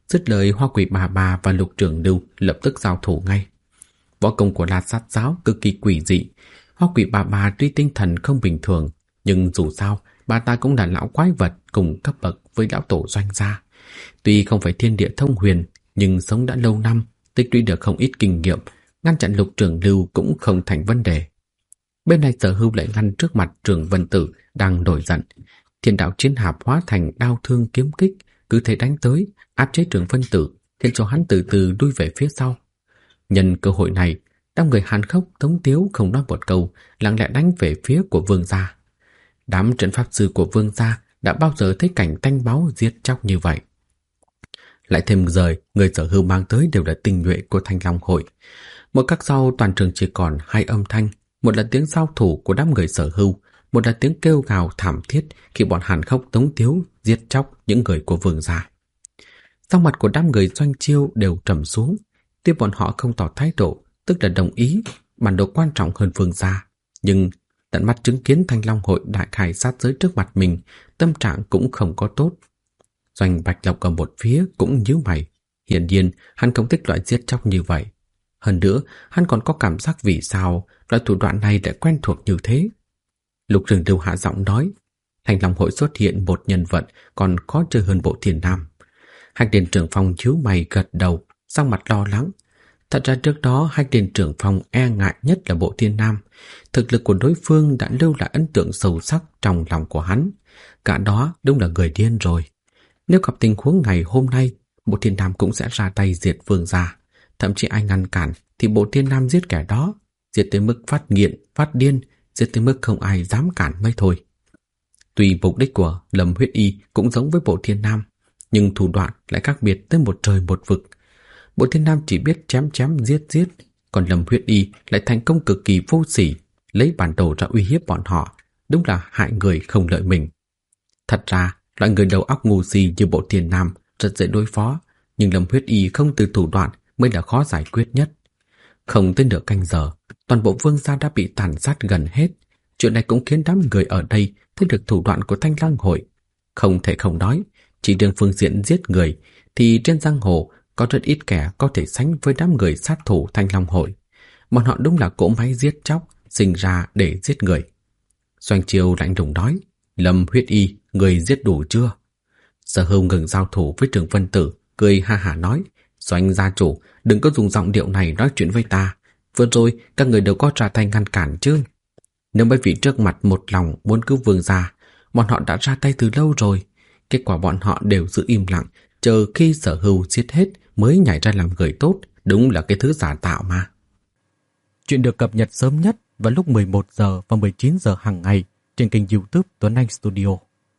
Dứt lời, Hoa Quỷ Bà Bà và Lục Trưởng Lưu lập tức giao thủ ngay. Võ công của La Sát Giáo cực kỳ quỷ dị. Hoa Quỷ Bà Bà tuy tinh thần không bình thường, nhưng dù sao bà ta cũng là lão quái vật cùng cấp bậc với lão tổ Doanh gia. Tuy không phải thiên địa thông huyền, nhưng sống đã lâu năm, tích lũy được không ít kinh nghiệm, ngăn chặn Lục Trưởng Lưu cũng không thành vấn đề. Bên này Sở Hưu lại ngăn trước mặt Trường Vân Tử đang nổi giận. Thiên đạo chiến hạp hóa thành đao thương kiếm kích, cứ thế đánh tới, áp chế Trường Vân Tử, khiến cho hắn từ từ lui về phía sau. Nhân cơ hội này, đám người Hàn Khốc, Tống Tiếu không nói một câu, lặng lẽ đánh về phía của Vương gia. Đám trận pháp sư của Vương gia đã bao giờ thấy cảnh tanh máu giết chóc như vậy. Lại thêm người Sở Hưu mang tới đều là tinh nhuệ của Thanh Long hội. Một khắc sau, toàn trường chỉ còn hai âm thanh, một là tiếng giao thủ của đám người Sở Hưu, một là tiếng kêu gào thảm thiết khi bọn Hàn Khốc, Tống Tiếu giết chóc những người của Vương gia. Sắc mặt của đám người Doanh Chiêu đều trầm xuống. Tuy bọn họ không tỏ thái độ, tức là đồng ý bản đồ quan trọng hơn Vương gia, nhưng tận mắt chứng kiến Thanh Long hội đại khai sát giới trước mặt mình, tâm trạng cũng không có tốt. Doanh Bạch Lộc ở một phía cũng nhíu mày. Hiển nhiên hắn không thích loại giết chóc như vậy. Hơn nữa, hắn còn có cảm giác vì sao loại thủ đoạn này lại quen thuộc như thế. Lục Trường Lưu hạ giọng nói, Thanh Long hội xuất hiện một nhân vật còn khó chơi hơn Bộ Thiên Nam. Hách Liên Trưởng Phong nhíu mày gật đầu, sắc mặt lo lắng. Thật ra trước đó Hách Liên Trưởng Phong e ngại nhất là Bộ Thiên Nam. Thực lực của đối phương đã lưu lại ấn tượng sâu sắc trong lòng của hắn. Cả đó đúng là người điên rồi. Nếu gặp tình huống ngày hôm nay, Bộ Thiên Nam cũng sẽ ra tay diệt Vương gia. Thậm chí ai ngăn cản thì Bộ Thiên Nam giết kẻ đó, giết tới mức phát nghiện, phát điên, giết tới mức không ai dám cản mới thôi. Tuy mục đích của Lâm Huyết Y cũng giống với Bộ Thiên Nam, nhưng thủ đoạn lại khác biệt tới một trời một vực. Bộ Thiên Nam chỉ biết chém chém giết giết, còn Lâm Huyết Y lại thành công cực kỳ vô sỉ, lấy bản đồ ra uy hiếp bọn họ, đúng là hại người không lợi mình. Thật ra, loại người đầu óc ngu si như Bộ Thiên Nam rất dễ đối phó, nhưng Lâm Huyết Y không từ thủ đoạn mới là khó giải quyết nhất. Không tới nửa canh giờ, toàn bộ Vương gia đã bị tàn sát gần hết. Chuyện này cũng khiến đám người ở đây thấy được thủ đoạn của Thanh Long hội. Không thể không nói, chỉ riêng phương diện giết người thì trên giang hồ có rất ít kẻ có thể sánh với đám người sát thủ Thanh Long hội. Bọn họ đúng là cỗ máy giết chóc, sinh ra để giết người. Doanh Chiêu lạnh lùng nói, Lâm Huyết Y, người giết đủ chưa? Sở Hưu ngừng giao thủ với Trường Vân Tử, cười ha hả nói, Doanh gia chủ, đừng có dùng giọng điệu này nói chuyện với ta. Vừa rồi các người đều có ra tay ngăn cản chứ. Nếu bởi vì trước mặt một lòng muốn cứu Vương gia, bọn họ đã ra tay từ lâu rồi. Kết quả bọn họ đều giữ im lặng, chờ khi Sở Hưu giết hết mới nhảy ra làm người tốt. Đúng là cái thứ giả tạo mà. Chuyện được cập nhật sớm nhất vào lúc 11 giờ và 19 giờ hàng ngày trên kênh YouTube Tuấn Anh Studio.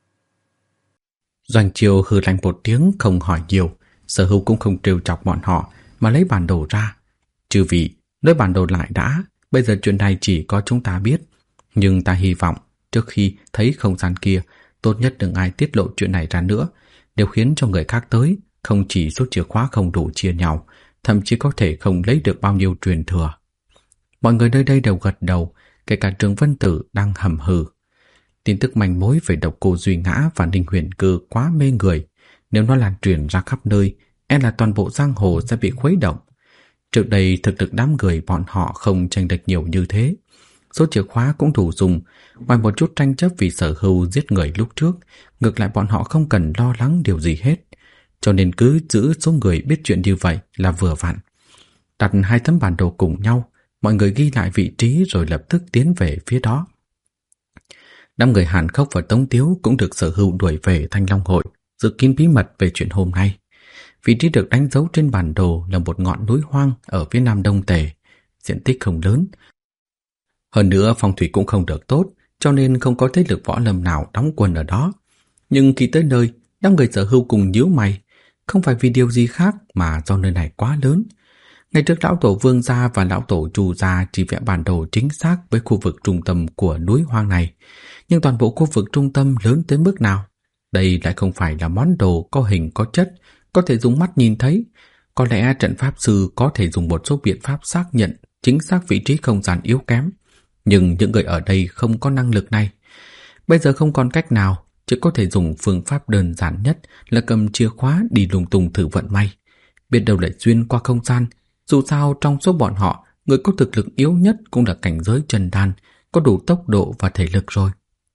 Doanh Chiêu hừ lạnh một tiếng không hỏi nhiều. Sở Hưu cũng không trêu chọc bọn họ mà lấy bản đồ ra. Chư vị, lấy bản đồ lại đã. Bây giờ chuyện này chỉ có chúng ta biết. Nhưng ta hy vọng trước khi thấy không gian kia, tốt nhất đừng ai tiết lộ chuyện này ra nữa. Nếu khiến cho người khác tới, không chỉ số chìa khóa không đủ chia nhau, thậm chí có thể không lấy được bao nhiêu truyền thừa. Mọi người nơi đây đều gật đầu, kể cả Trường Vân Tử đang hầm hừ. Tin tức manh mối về độc cô Duy Ngã và Ninh Huyền Cơ quá mê người. Nếu nó lan truyền ra khắp nơi, e là toàn bộ giang hồ sẽ bị khuấy động. Trước đây thực lực đám người bọn họ không tranh lệch nhiều như thế. Số chìa khóa cũng đủ dùng. Ngoài một chút tranh chấp vì Sở Hưu giết người lúc trước, ngược lại bọn họ không cần lo lắng điều gì hết. Cho nên cứ giữ số người biết chuyện như vậy là vừa vặn. Đặt hai tấm bản đồ cùng nhau, mọi người ghi lại vị trí rồi lập tức tiến về phía đó. Đám người Hàn Khốc và Tống Tiếu cũng được Sở Hưu đuổi về Thanh Long hội, dự kiến bí mật về chuyện hôm nay. Vị trí được đánh dấu trên bản đồ là một ngọn núi hoang ở phía nam Đông Tề, diện tích không lớn. Hơn nữa phong thủy cũng không được tốt, cho nên không có thế lực võ lâm nào đóng quân ở đó. Nhưng khi tới nơi, đám người Sở Hưu cùng nhíu mày, không phải vì điều gì khác mà do nơi này quá lớn. Ngày trước lão tổ Vương gia và lão tổ Chu gia chỉ vẽ bản đồ chính xác với khu vực trung tâm của núi hoang này, nhưng toàn bộ khu vực trung tâm lớn tới mức nào? Đây lại không phải là món đồ có hình có chất, có thể dùng mắt nhìn thấy. Có lẽ trận pháp sư có thể dùng một số biện pháp xác nhận chính xác vị trí không gian yếu kém, nhưng những người ở đây không có năng lực này. Bây giờ không còn cách nào, chỉ có thể dùng phương pháp đơn giản nhất là cầm chìa khóa đi lung tung thử vận may. Biết đâu lại xuyên qua không gian. Dù sao trong số bọn họ, người có thực lực yếu nhất cũng là cảnh giới chân đan, có đủ tốc độ và thể lực rồi.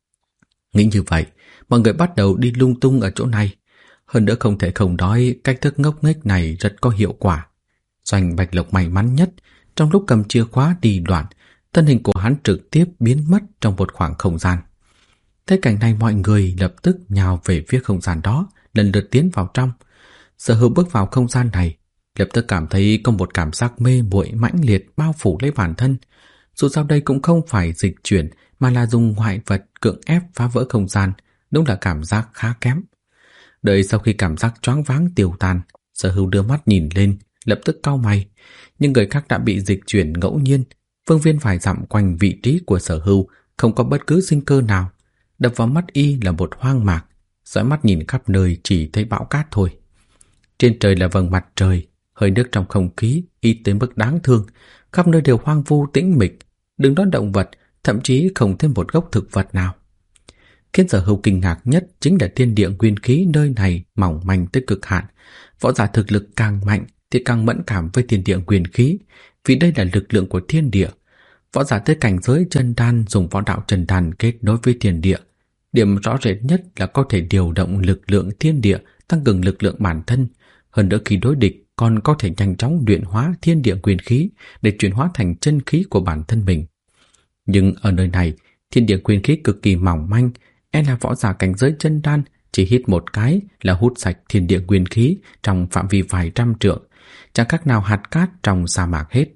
Nghĩ như vậy, mọi người bắt đầu đi lung tung ở chỗ này. Hơn nữa không thể không nói cách thức ngốc nghếch này rất có hiệu quả. Doanh Bạch Lộc may mắn nhất, trong lúc cầm chìa khóa đi đoạn, thân hình của hắn trực tiếp biến mất trong một khoảng không gian. Thấy cảnh này mọi người lập tức nhào về phía không gian đó, lần lượt tiến vào trong. Sở Hữu bước vào không gian này, lập tức cảm thấy có một cảm giác mê muội mãnh liệt bao phủ lấy bản thân. Dù sao đây cũng không phải dịch chuyển mà là dùng ngoại vật cưỡng ép phá vỡ không gian, đúng là cảm giác khá kém. Đợi sau khi cảm giác choáng váng tiêu tan, Sở Hữu đưa mắt nhìn lên, lập tức cau mày. Nhưng người khác đã bị dịch chuyển ngẫu nhiên, phương viên vài dặm quanh vị trí của Sở Hữu không có bất cứ sinh cơ nào. Đập vào mắt y là một hoang mạc, dõi mắt nhìn khắp nơi chỉ thấy bão cát thôi. Trên trời là vầng mặt trời, hơi nước trong không khí ít tới mức đáng thương, khắp nơi đều hoang vu tĩnh mịch, đừng nói động vật, thậm chí không thêm một gốc thực vật nào. Khiến Sở Hữu kinh ngạc nhất chính là thiên địa nguyên khí nơi này mỏng manh tới cực hạn. Võ giả thực lực càng mạnh thì càng mẫn cảm với thiên địa nguyên khí, vì đây là lực lượng của thiên địa. Võ giả tới cảnh giới chân đan dùng võ đạo chân đan kết nối với thiên địa. Điểm rõ rệt nhất là có thể điều động lực lượng thiên địa, tăng cường lực lượng bản thân. Hơn nữa khi đối địch còn có thể nhanh chóng luyện hóa thiên địa nguyên khí để chuyển hóa thành chân khí của bản thân mình. Nhưng ở nơi này, thiên địa nguyên khí cực kỳ mỏng manh, là võ giả cảnh giới chân đan chỉ hít một cái là hút sạch thiên địa nguyên khí trong phạm vi vài trăm trượng, chẳng khác nào hạt cát trong sa mạc hết.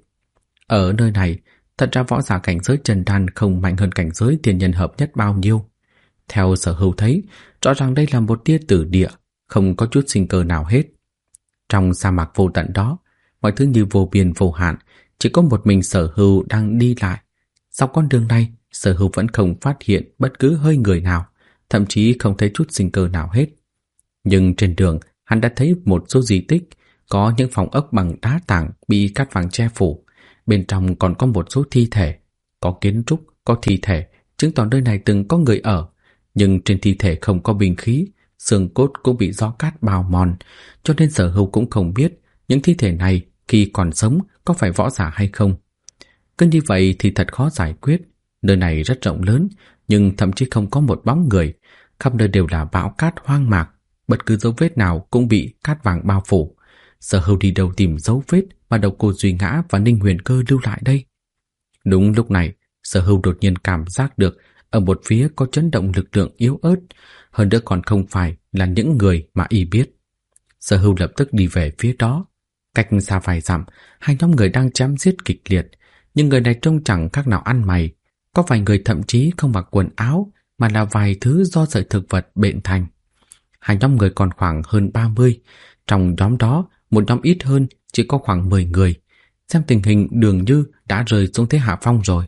Ở nơi này, thật ra võ giả cảnh giới chân đan không mạnh hơn cảnh giới thiên nhân hợp nhất bao nhiêu. Theo Sở Hữu thấy, rõ ràng đây là một tia tử địa, không có chút sinh cơ nào hết. Trong sa mạc vô tận đó, mọi thứ như vô biên vô hạn, chỉ có một mình Sở Hữu đang đi lại. Dọc con đường này, Sở Hữu vẫn không phát hiện bất cứ hơi người nào, thậm chí không thấy chút sinh cơ nào hết. Nhưng trên đường, hắn đã thấy một số di tích, có những phòng ốc bằng đá tảng bị cát vàng che phủ. Bên trong còn có một số thi thể, có kiến trúc, có thi thể, chứng tỏ nơi này từng có người ở. Nhưng trên thi thể không có binh khí, xương cốt cũng bị gió cát bào mòn, cho nên Sở Hữu cũng không biết những thi thể này khi còn sống có phải võ giả hay không. Cứ như vậy thì thật khó giải quyết. Nơi này rất rộng lớn, nhưng thậm chí không có một bóng người, khắp nơi đều là bão cát hoang mạc, bất cứ dấu vết nào cũng bị cát vàng bao phủ. Sở Hữu đi đâu tìm dấu vết mà Độc Cô Duy Ngã và Ninh Huyền Cơ lưu lại đây? Đúng lúc này, Sở Hữu đột nhiên cảm giác được ở một phía có chấn động lực lượng yếu ớt, hơn nữa còn không phải là những người mà y biết. Sở Hữu lập tức đi về phía đó. Cách xa vài dặm, hai nhóm người đang chém giết kịch liệt, nhưng người này trông chẳng khác nào ăn mày. Có vài người thậm chí không mặc quần áo, mà là vài thứ do sợi thực vật bện thành. Hai nhóm người còn khoảng hơn 30, trong nhóm đó một nhóm ít hơn chỉ có khoảng 10 người. Xem tình hình dường như đã rơi xuống thế hạ phong rồi.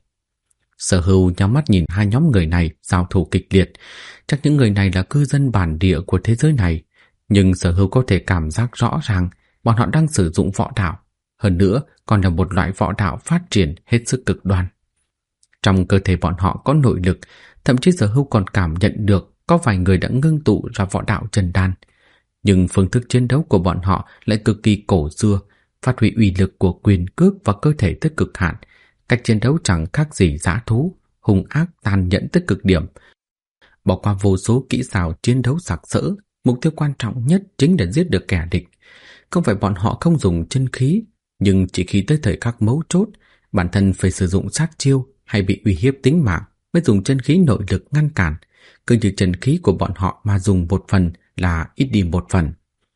Sở Hữu nhắm mắt nhìn hai nhóm người này giao thủ kịch liệt. Chắc những người này là cư dân bản địa của thế giới này, nhưng Sở Hữu có thể cảm giác rõ ràng bọn họ đang sử dụng võ đạo, hơn nữa còn là một loại võ đạo phát triển hết sức cực đoan. Trong cơ thể bọn họ có nội lực, thậm chí Sở Hữu còn cảm nhận được có vài người đã ngưng tụ ra võ đạo chân đan. Nhưng phương thức chiến đấu của bọn họ lại cực kỳ cổ xưa, phát huy uy lực của quyền cước và cơ thể tới cực hạn. Cách chiến đấu chẳng khác gì dã thú, hung ác tàn nhẫn tới cực điểm. Bỏ qua vô số kỹ xảo chiến đấu sặc sỡ, mục tiêu quan trọng nhất chính là giết được kẻ địch. Không phải bọn họ không dùng chân khí, nhưng chỉ khi tới thời khắc mấu chốt, bản thân phải sử dụng sát chiêu hay bị uy hiếp tính mạng mới dùng chân khí nội lực ngăn cản. Cứ như chân khí của bọn họ mà dùng một phần là ít đi một phần.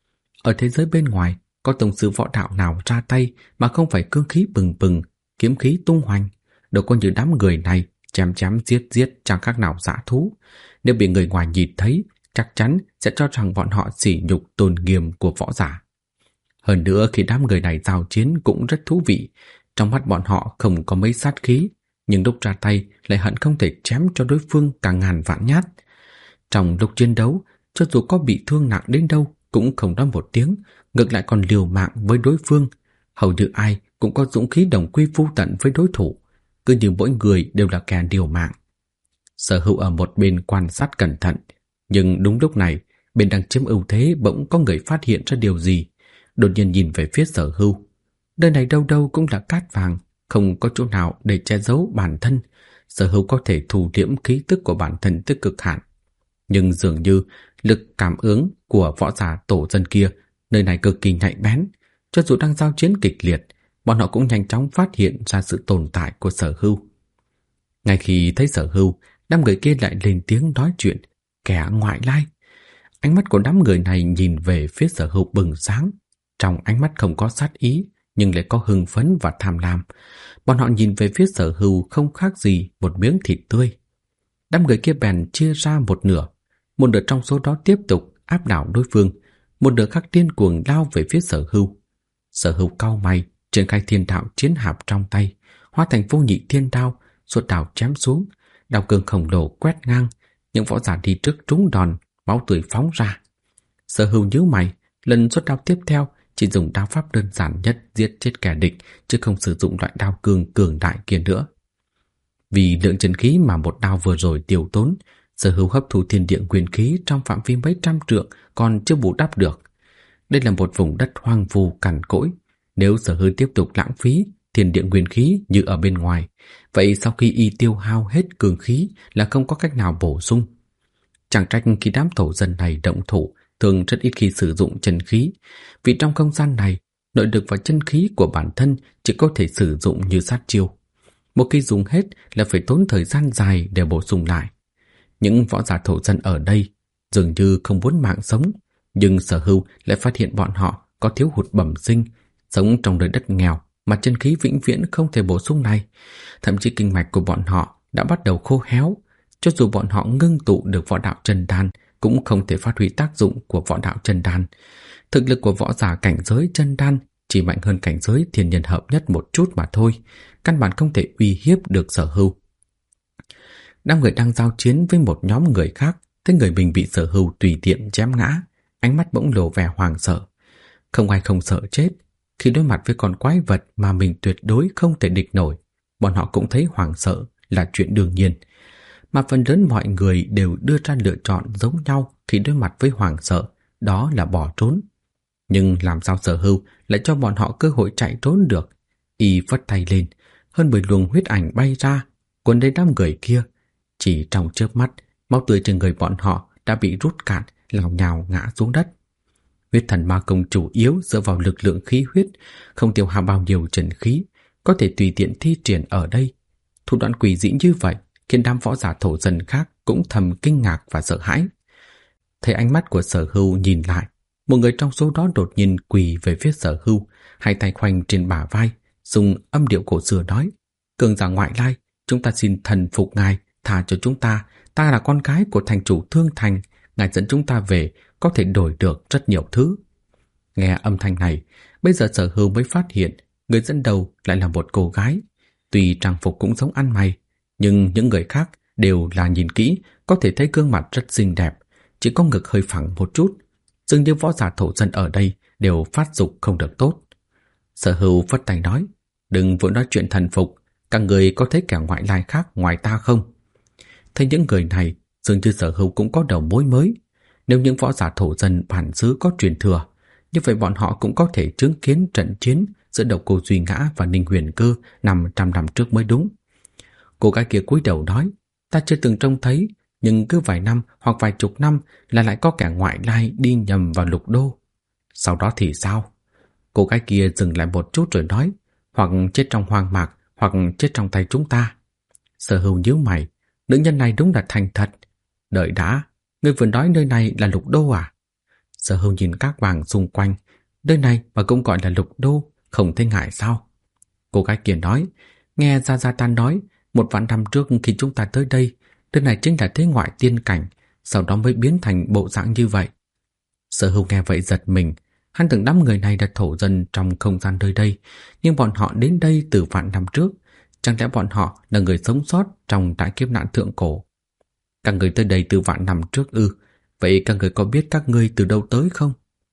Ở thế giới bên ngoài, có tông sư võ đạo nào ra tay mà không phải cương khí bừng bừng, kiếm khí tung hoành, đâu có như đám người này chém chém giết giết chẳng khác nào dã thú. Nếu bị người ngoài nhìn thấy, chắc chắn sẽ cho rằng bọn họ sỉ nhục tôn nghiêm của võ giả. Hơn nữa khi đám người này giao chiến cũng rất thú vị. Trong mắt bọn họ không có mấy sát khí, nhưng lúc ra tay lại hận không thể chém cho đối phương cả ngàn vạn nhát. Trong lúc chiến đấu, cho dù có bị thương nặng đến đâu cũng không nói một tiếng, ngược lại còn liều mạng với đối phương. Hầu như ai cũng có dũng khí đồng quy vu tận với đối thủ, cứ như mỗi người đều là kẻ liều mạng. Sở Hữu ở một bên quan sát cẩn thận, Nhưng đúng lúc này, bên đang chiếm ưu thế bỗng có người phát hiện ra điều gì, đột nhiên nhìn về phía Sở Hưu. Nơi này đâu đâu cũng là cát vàng, không có chỗ nào để che giấu bản thân. Sở Hưu có thể thu liễm khí tức của bản thân tới cực hạn. Nhưng dường như lực cảm ứng của võ giả tổ dân kia nơi này cực kỳ nhạy bén. Cho dù đang giao chiến kịch liệt, bọn họ cũng nhanh chóng phát hiện ra sự tồn tại của Sở Hưu. Ngay khi thấy Sở Hưu, đám người kia lại lên tiếng nói chuyện, kẻ ngoại lai. Ánh mắt của đám người này nhìn về phía Sở Hưu bừng sáng. Trong ánh mắt không có sát ý, nhưng lại có hưng phấn và tham lam. Bọn họ nhìn về phía Sở Hưu không khác gì một miếng thịt tươi. Đám người kia bèn chia ra một nửa trong số đó tiếp tục áp đảo đối phương, một nửa khác điên cuồng lao về phía Sở Hưu. Sở Hưu cau mày, triển khai thiên đạo chiến hạp trong tay, hóa thành vô nhị thiên đao, xuất đao chém xuống, đao cương khổng lồ quét ngang, những võ giả đi trước trúng đòn, máu tươi phóng ra. Sở Hưu nhíu mày, lần xuất đao tiếp theo chỉ dùng đao pháp đơn giản nhất giết chết kẻ địch, chứ không sử dụng loại đao cương cường đại kia nữa. Vì lượng chân khí mà một đao vừa rồi tiêu tốn, Sở Hưu hấp thu thiên địa nguyên khí trong phạm vi mấy trăm trượng còn chưa bù đắp được. Đây là một vùng đất hoang vu cằn cỗi. Nếu Sở Hưu tiếp tục lãng phí thiên địa nguyên khí như ở bên ngoài, vậy sau khi y tiêu hao hết cường khí là không có cách nào bổ sung. Chẳng trách khi đám thổ dân này động thủ thường rất ít khi sử dụng chân khí, vì trong không gian này, nội lực và chân khí của bản thân chỉ có thể sử dụng như sát chiêu. Một khi dùng hết là phải tốn thời gian dài để bổ sung lại. Những võ giả thổ dân ở đây dường như không muốn mạng sống, nhưng Sở Hưu lại phát hiện bọn họ có thiếu hụt bẩm sinh, sống trong nơi đất nghèo mà chân khí vĩnh viễn không thể bổ sung này. Thậm chí kinh mạch của bọn họ đã bắt đầu khô héo. Cho dù bọn họ ngưng tụ được võ đạo chân đan, cũng không thể phát huy tác dụng của võ đạo chân đan. Thực lực của võ giả cảnh giới chân đan chỉ mạnh hơn cảnh giới thiên nhân hợp nhất một chút mà thôi, căn bản không thể uy hiếp được Sở Hưu. Đám người đang giao chiến với một nhóm người khác, thấy người mình bị Sở Hưu tùy tiện chém ngã, ánh mắt bỗng lộ vẻ hoàng sợ. Không ai không sợ chết, khi đối mặt với con quái vật mà mình tuyệt đối không thể địch nổi, bọn họ cũng thấy hoàng sợ là chuyện đương nhiên. Mà phần lớn mọi người đều đưa ra lựa chọn giống nhau khi đối mặt với hoàng sợ, đó là bỏ trốn. Nhưng làm sao Sở Hưu lại cho bọn họ cơ hội chạy trốn được? Y phất tay lên, hơn 10 luồng huyết ảnh bay ra, cuốn lấy đám người kia. Chỉ trong chớp mắt, máu tươi trên người bọn họ đã bị rút cạn, lảo nhào ngã xuống đất. Huyết thần ma công chủ yếu dựa vào lực lượng khí huyết, không tiêu hao bao nhiêu chân khí, có thể tùy tiện thi triển ở đây. Thủ đoạn quỷ dị như vậy khiến đám võ giả thổ dân khác cũng thầm kinh ngạc và sợ hãi. Thấy ánh mắt của Sở Hưu nhìn lại, một người trong số đó đột nhiên quỳ về phía Sở Hưu, hai tay khoanh trên bả vai, dùng âm điệu cổ xưa nói: "Cường giả ngoại lai, chúng ta xin thần phục ngài, tha cho chúng ta. Ta là con gái của thành chủ Thương Thành, ngài dẫn chúng ta về có thể đổi được rất nhiều thứ." Nghe âm thanh này, bây giờ Sở Hưu mới phát hiện người dẫn đầu lại là một cô gái. Tuy trang phục cũng giống ăn mày, nhưng những người khác đều là nhìn kỹ có thể thấy gương mặt rất xinh đẹp, chỉ có ngực hơi phẳng một chút. Dường như võ giả thổ dân ở đây đều phát dục không được tốt. Sở Hưu phất tay nói: "Đừng vội nói chuyện thần phục, các người có thấy kẻ ngoại lai khác ngoài ta không?" Thấy những người này, dường như Sở Hưu cũng có đầu mối mới. Nếu những võ giả thổ dân bản xứ có truyền thừa, như vậy bọn họ cũng có thể chứng kiến trận chiến giữa Độc Cô Duy Ngã và Ninh Huyền Cơ 500 năm trước mới đúng. Cô gái kia cúi đầu nói: "Ta chưa từng trông thấy, nhưng cứ vài năm hoặc vài chục năm là lại có kẻ ngoại lai đi nhầm vào Lục Đô. Sau đó thì sao?" Cô gái kia dừng lại một chút rồi nói: "Hoặc chết trong hoang mạc, hoặc chết trong tay chúng ta." Sở Hưu nhíu mày, nữ nhân này đúng là thành thật. "Đợi đã, ngươi vừa nói nơi này là Lục Đô à?" Sở Hưu nhìn các vàng xung quanh, nơi này mà cũng gọi là Lục Đô, không thấy ngại sao? Cô gái kia nói: "Nghe Gia Gia ta nói, 1.000 năm trước khi chúng ta tới đây, nơi này chính là thế ngoại tiên cảnh, sau đó mới biến thành bộ dạng như vậy." Sở Hưu nghe vậy giật mình, hắn tưởng đám người này là thổ dân trong không gian nơi đây, nhưng bọn họ đến đây từ vạn năm trước, chẳng lẽ bọn họ là người sống sót trong đại kiếp nạn thượng cổ? "Các người tới đây từ vạn năm trước ư? Vậy các người có biết các ngươi từ đâu tới không?"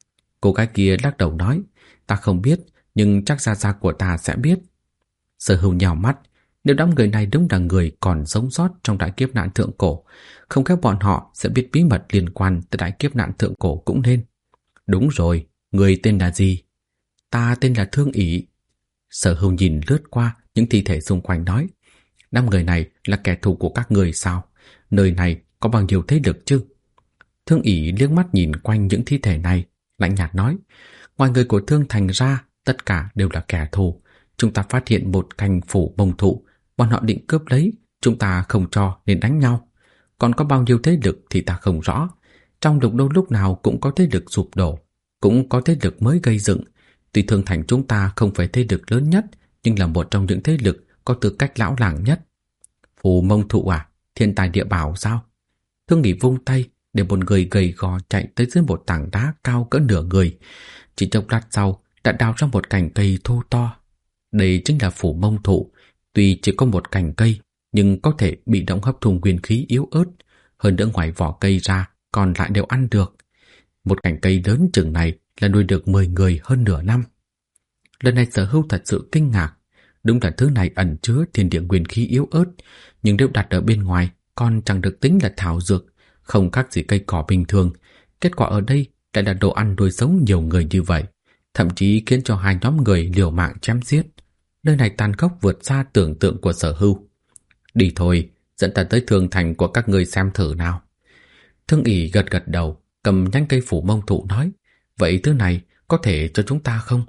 Cô gái kia lắc đầu nói: "Ta không biết, nhưng chắc Gia Gia của ta sẽ biết." Sở Hưu nhào mắt, Nếu đám người này đúng là người còn sống sót trong đại kiếp nạn thượng cổ, không khéo bọn họ sẽ biết bí mật liên quan tới đại kiếp nạn thượng cổ cũng nên. Đúng rồi, người tên là gì? Ta tên là Thương ỷ. Sở Hưu nhìn lướt qua những thi thể xung quanh nói, đám người này là kẻ thù của các người sao? Nơi này có bao nhiêu thế lực chứ? Thương ỷ liếc mắt nhìn quanh những thi thể này, lạnh nhạt nói, ngoài người của Thương Thành ra, tất cả đều là kẻ thù. Chúng ta phát hiện một cành phủ bông thụ, bọn họ định cướp lấy, chúng ta không cho nên đánh nhau. Còn có bao nhiêu thế lực thì ta không rõ. Trong Lục Đô lúc nào cũng có thế lực sụp đổ, cũng có thế lực mới gây dựng. Tuy Thương Thành chúng ta không phải thế lực lớn nhất, nhưng là một trong những thế lực có tư cách lão làng nhất. Phù mông thụ à? Thiên tài địa bảo sao? Thương Nghị vung tay để một người gầy gò chạy tới dưới một tảng đá cao cỡ nửa người. Chỉ chốc lát sau đã đào ra một cành cây thô to. Đây chính là phủ mông thụ. Tuy chỉ có một cành cây, nhưng có thể bị động hấp thu nguyên khí yếu ớt. Hơn nữa ngoài vỏ cây ra, còn lại đều ăn được. Một cành cây lớn chừng này là nuôi được 10 người hơn nửa năm. Lần này Sở Hưu thật sự kinh ngạc. Đúng là thứ này ẩn chứa thiên địa nguyên khí yếu ớt, nhưng nếu đặt ở bên ngoài, còn chẳng được tính là thảo dược, không khác gì cây cỏ bình thường. Kết quả ở đây lại là đồ ăn nuôi sống nhiều người như vậy, thậm chí khiến cho hai nhóm người liều mạng chém giết. Nơi này tàn khốc vượt xa tưởng tượng của Sở Hưu. Đi thôi, dẫn ta tới Thương Thành của các người xem thử nào. Thương ỷ gật gật đầu, cầm nhánh cây phủ mông thụ nói, vậy thứ này có thể cho chúng ta không?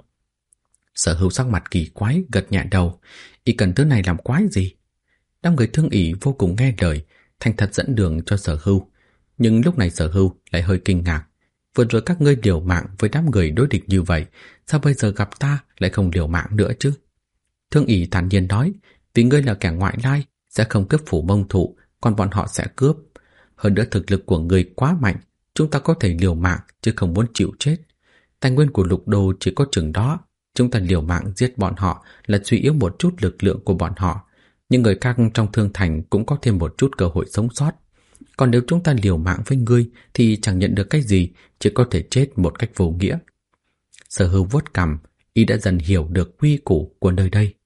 Sở Hưu sắc mặt kỳ quái, gật nhẹ đầu, y cần thứ này làm quái gì? Đám người Thương ỷ vô cùng nghe lời, thành thật dẫn đường cho Sở Hưu. Nhưng lúc này Sở Hưu lại hơi kinh ngạc. Vừa rồi các ngươi liều mạng với đám người đối địch như vậy, sao bây giờ gặp ta lại không liều mạng nữa chứ? Thương ỷ thản nhiên nói, vì ngươi là kẻ ngoại lai, sẽ không cướp phủ mông thụ, còn bọn họ sẽ cướp. Hơn nữa thực lực của ngươi quá mạnh, chúng ta có thể liều mạng chứ không muốn chịu chết. Tài nguyên của Lục Đô chỉ có chừng đó, chúng ta liều mạng giết bọn họ là suy yếu một chút lực lượng của bọn họ. Nhưng người khác trong Thương Thành cũng có thêm một chút cơ hội sống sót. Còn nếu chúng ta liều mạng với ngươi thì chẳng nhận được cái gì, chỉ có thể chết một cách vô nghĩa. Sở Hưu vuốt cằm, y đã dần hiểu được quy củ của nơi đây.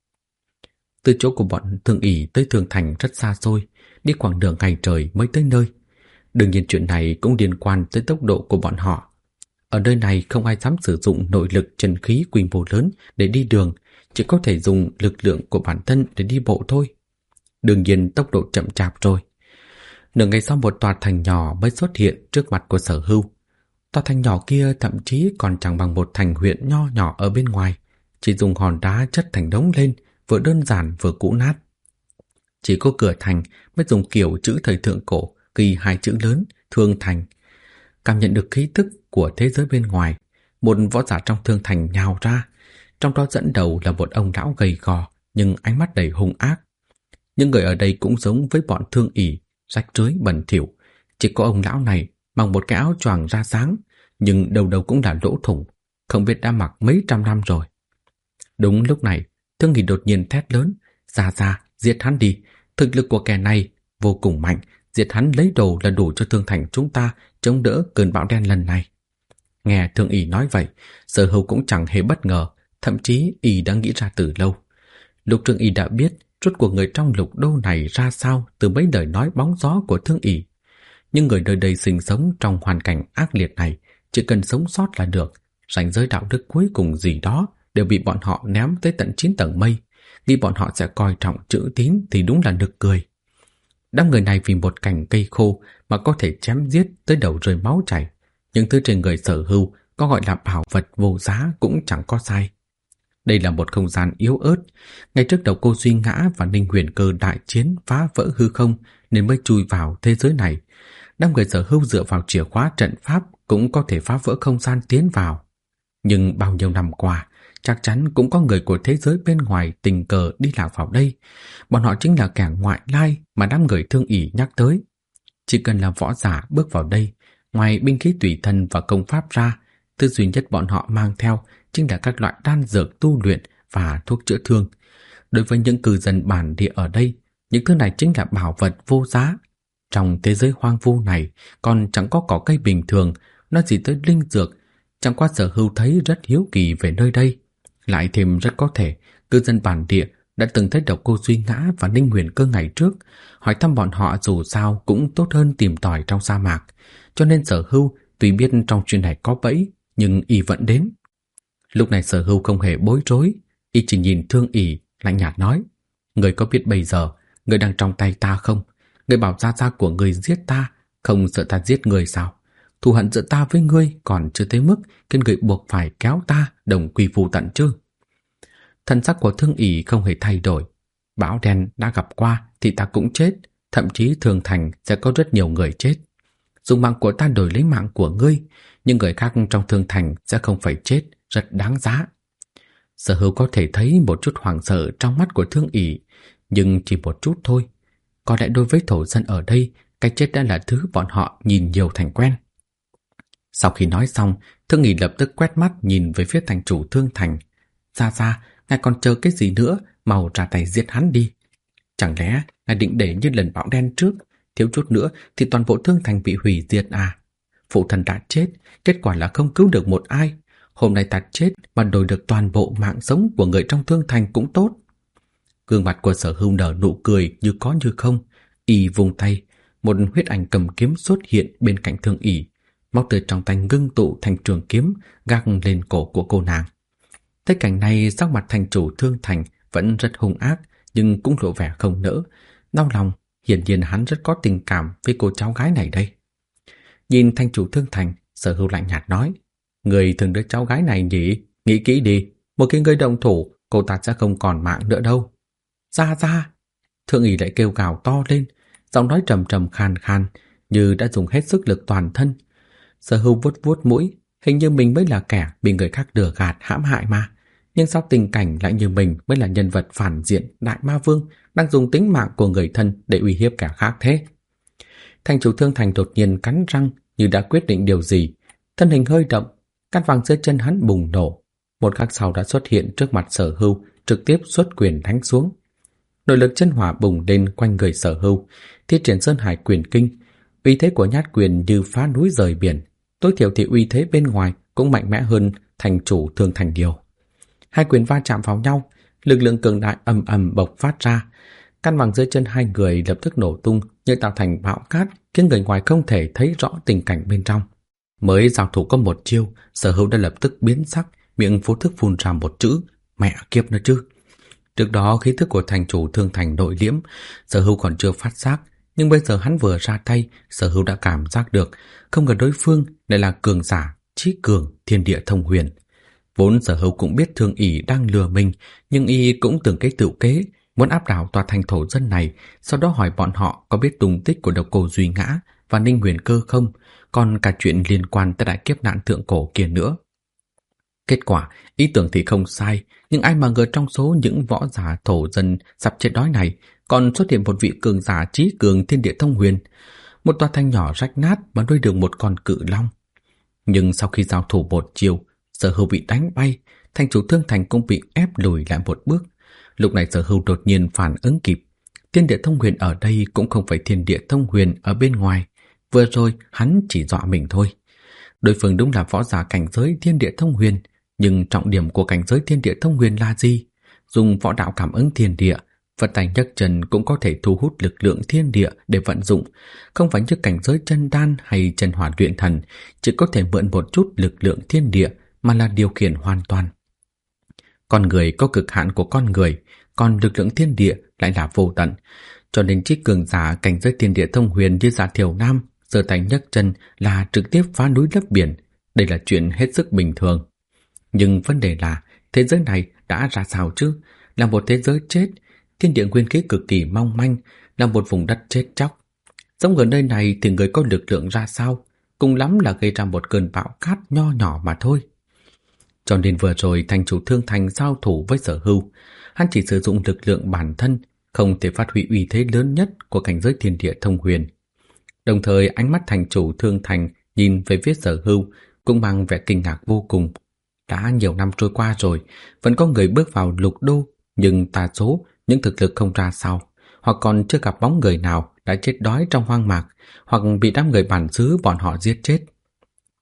Từ chỗ của bọn Thương ỷ tới Thương Thành rất xa xôi, đi khoảng đường ngày trời mới tới nơi. Đương nhiên chuyện này cũng liên quan tới tốc độ của bọn họ. Ở nơi này không ai dám sử dụng nội lực chân khí quy mô lớn để đi đường, chỉ có thể dùng lực lượng của bản thân để đi bộ thôi. Đương nhiên tốc độ chậm chạp rồi. Nửa ngày sau một tòa thành nhỏ mới xuất hiện trước mặt của Sở Hưu. Tòa thành nhỏ kia thậm chí còn chẳng bằng một thành huyện nho nhỏ ở bên ngoài, chỉ dùng hòn đá chất thành đống lên, vừa đơn giản vừa cũ nát. Chỉ có cửa thành mới dùng kiểu chữ thời thượng cổ, ghi hai chữ lớn, Thương Thành. Cảm nhận được khí tức của thế giới bên ngoài, một võ giả trong Thương Thành nhào ra, trong đó dẫn đầu là một ông lão gầy gò nhưng ánh mắt đầy hung ác. Những người ở đây cũng giống với bọn Thương ỷ, rách rưới bẩn thỉu. Chỉ có ông lão này mặc một cái áo choàng ra sáng, nhưng đầu đầu cũng là lỗ thủng, không biết đã mặc mấy trăm năm rồi. Đúng lúc này, Thương ỷ đột nhiên thét lớn, ra, giết hắn đi, thực lực của kẻ này vô cùng mạnh, diệt hắn lấy đồ là đủ cho Thương Thành chúng ta chống đỡ cơn bão đen lần này. Nghe Thương ỷ nói vậy, Sở Hưu cũng chẳng hề bất ngờ, thậm chí y đã nghĩ ra từ lâu. Lục Trường Y đã biết rốt cuộc người trong Lục Đô này ra sao từ mấy lời nói bóng gió của Thương ỷ. Nhưng người nơi đây sinh sống trong hoàn cảnh ác liệt này, chỉ cần sống sót là được, ranh giới đạo đức cuối cùng gì đó đều bị bọn họ ném tới tận 9 tầng mây. Nghĩ bọn họ sẽ coi trọng chữ tín thì đúng là nực cười. Đám người này vì một cành cây khô mà có thể chém giết tới đầu rơi máu chảy. Những thứ trên người Sở Hưu có gọi là bảo vật vô giá cũng chẳng có sai. Đây là một không gian yếu ớt. Ngay trước đầu cô Duy Ngã và Ninh Huyền Cơ đại chiến phá vỡ hư không nên mới chui vào thế giới này. Đám người Sở Hưu dựa vào chìa khóa trận pháp cũng có thể phá vỡ không gian tiến vào. Nhưng bao nhiêu năm qua, chắc chắn cũng có người của thế giới bên ngoài tình cờ đi lạc vào đây. Bọn họ chính là kẻ ngoại lai mà đám người Thương ỷ nhắc tới. Chỉ cần là võ giả bước vào đây, ngoài binh khí tùy thân và công pháp ra, thứ duy nhất bọn họ mang theo chính là các loại đan dược tu luyện và thuốc chữa thương. Đối với những cư dân bản địa ở đây, những thứ này chính là bảo vật vô giá. Trong thế giới hoang vu này còn chẳng có cỏ cây bình thường, nói gì tới linh dược. Chẳng qua Sở Hưu thấy rất hiếu kỳ về nơi đây. Lại thêm rất có thể cư dân bản địa đã từng thấy Độc Cô Duy Ngã và Ninh Huyền Cơ ngày trước, hỏi thăm bọn họ dù sao cũng tốt hơn tìm tòi trong sa mạc, cho nên Sở Hưu tuy biết trong chuyện này có bẫy, nhưng y vẫn đến. Lúc này Sở Hưu không hề bối rối, y chỉ nhìn Thương Ỷ, lạnh nhạt nói: "Người có biết bây giờ người đang trong tay ta không? Người bảo gia gia của người giết ta, không sợ ta giết người sao? Thù hận giữa ta với ngươi còn chưa tới mức khiến người buộc phải kéo ta đồng quy vu tận chứ?" Thần sắc của Thương Ỷ không hề thay đổi. Bão đen đã gặp qua thì ta cũng chết, thậm chí Thường Thành sẽ có rất nhiều người chết. Dùng mạng của ta đổi lấy mạng của ngươi, nhưng người khác trong Thương Thành sẽ không phải chết, rất đáng giá. Sở Hữu có thể thấy một chút hoảng sợ trong mắt của Thương Ỷ, nhưng chỉ một chút thôi. Có lẽ đối với thổ dân ở đây, cái chết đã là thứ bọn họ nhìn nhiều thành quen. Sau khi nói xong, Thương Ỷ lập tức quét mắt nhìn về phía thành chủ Thương Thành. Ra ra, ngài còn chờ cái gì nữa, mau ra tay giết hắn đi. Chẳng lẽ ngài định để như lần bão đen trước, thiếu chút nữa thì toàn bộ Thương Thành bị hủy diệt à? Phụ thần đã chết, kết quả là không cứu được một ai. Hôm nay ta chết mà đổi được toàn bộ mạng sống của người trong Thương Thành cũng tốt. Gương mặt của Sở Hưu nở nụ cười như có như không. Y vùng tay, một huyết ảnh cầm kiếm xuất hiện bên cạnh Thương Ỷ, móc từ trong tay ngưng tụ thành trường kiếm gác lên cổ của cô nàng. Thấy cảnh này, sắc mặt thành chủ Thương Thành vẫn rất hung ác, nhưng cũng lộ vẻ không nỡ, đau lòng. Hiển nhiên hắn rất có tình cảm với cô cháu gái này đây. Nhìn thành chủ Thương Thành, Sở Hưu lạnh nhạt nói: "Người thương đứa cháu gái này nhỉ? Nghĩ kỹ đi, một khi người động thủ, cô ta sẽ không còn mạng nữa đâu." Ra ra! Thương Ỷ lại kêu gào to lên, giọng nói trầm trầm khan khan, như đã dùng hết sức lực toàn thân. Sở Hưu vuốt vuốt mũi, hình như mình mới là kẻ bị người khác lừa gạt hãm hại mà. Nhưng sao tình cảnh lại như mình mới là nhân vật phản diện Đại Ma Vương đang dùng tính mạng của người thân để uy hiếp kẻ khác thế? Thành chủ Thương Thành đột nhiên cắn răng như đã quyết định điều gì. Thân hình hơi động, căn vàng dưới chân hắn bùng nổ. Một khắc sau đã xuất hiện trước mặt Sở Hưu, trực tiếp xuất quyền đánh xuống. Nội lực chân hỏa bùng lên quanh người Sở Hưu, thi triển Sơn Hải Quyền Kinh. Uy thế của nhát quyền như phá núi rời biển, tối thiểu thì uy thế bên ngoài cũng mạnh mẽ hơn thành chủ Thương Thành nhiều. Hai quyền va chạm vào nhau, lực lượng cường đại ầm ầm bộc phát ra. Căn bằng dưới chân hai người lập tức nổ tung như tạo thành bão cát, khiến người ngoài không thể thấy rõ tình cảnh bên trong. Mới giao thủ có một chiêu, Sở Hưu đã lập tức biến sắc, miệng vô thức phun ra một chữ: "Mẹ kiếp nữa chứ." Trước đó khí thức của thành chủ Thương Thành nội liễm, Sở Hưu còn chưa phát giác, nhưng bây giờ hắn vừa ra tay, Sở Hưu đã cảm giác được, không ngờ đối phương lại là cường giả chí cường thiên địa thông huyền. Vốn Sở Hưu cũng biết Thương Ỷ đang lừa mình, nhưng y cũng từng cái tựu kế, muốn áp đảo tòa thành thổ dân này, sau đó hỏi bọn họ có biết tung tích của Độc Cô Duy Ngã và Ninh Huyền Cơ không, còn cả chuyện liên quan tới đại kiếp nạn thượng cổ kia nữa. Kết quả, ý tưởng thì không sai, nhưng ai mà ngờ trong số những võ giả thổ dân sắp chết đói này còn xuất hiện một vị cường giả chí cường thiên địa thông huyền. Một tòa thành nhỏ rách nát mà nuôi được một con cự long. Nhưng sau khi giao thủ một chiều, Sở Hưu bị đánh bay, thành chủ Thương Thành cũng bị ép lùi lại một bước. Lúc này Sở Hưu đột nhiên phản ứng kịp. Thiên địa thông huyền ở đây cũng không phải thiên địa thông huyền ở bên ngoài. Vừa rồi hắn chỉ dọa mình thôi. Đối phương đúng là võ giả cảnh giới thiên địa thông huyền, nhưng trọng điểm của cảnh giới thiên địa thông huyền là gì? Dùng võ đạo cảm ứng thiên địa, Phật tay nhấc chân cũng có thể thu hút lực lượng thiên địa để vận dụng, không phải như cảnh giới chân đan hay chân hỏa luyện thần, chỉ có thể mượn một chút lực lượng thiên địa mà là điều khiển hoàn toàn. Con người có cực hạn của con người, còn lực lượng thiên địa lại là vô tận, cho nên chí cường giả cảnh giới thiên địa thông huyền như Giả Thiều Nam giơ tay nhấc chân là trực tiếp phá núi lấp biển, đây là chuyện hết sức bình thường. Nhưng vấn đề là thế giới này đã ra sao chứ? Là một thế giới chết, thiên địa nguyên khí cực kỳ mong manh, là một vùng đất chết chóc. Sống ở nơi này thì người có lực lượng ra sao? Cùng lắm là gây ra một cơn bão cát nho nhỏ mà thôi. Cho nên vừa rồi thành chủ Thương Thành giao thủ với Sở Hưu, hắn chỉ sử dụng lực lượng bản thân, không thể phát huy uy thế lớn nhất của cảnh giới thiên địa thông huyền. Đồng thời ánh mắt thành chủ Thương Thành nhìn về phía Sở Hưu cũng mang vẻ kinh ngạc vô cùng. Đã nhiều năm trôi qua rồi, vẫn có người bước vào lục đô, nhưng đa số những thực lực không ra sao, hoặc còn chưa gặp bóng người nào đã chết đói trong hoang mạc, hoặc bị đám người bản xứ bọn họ giết chết.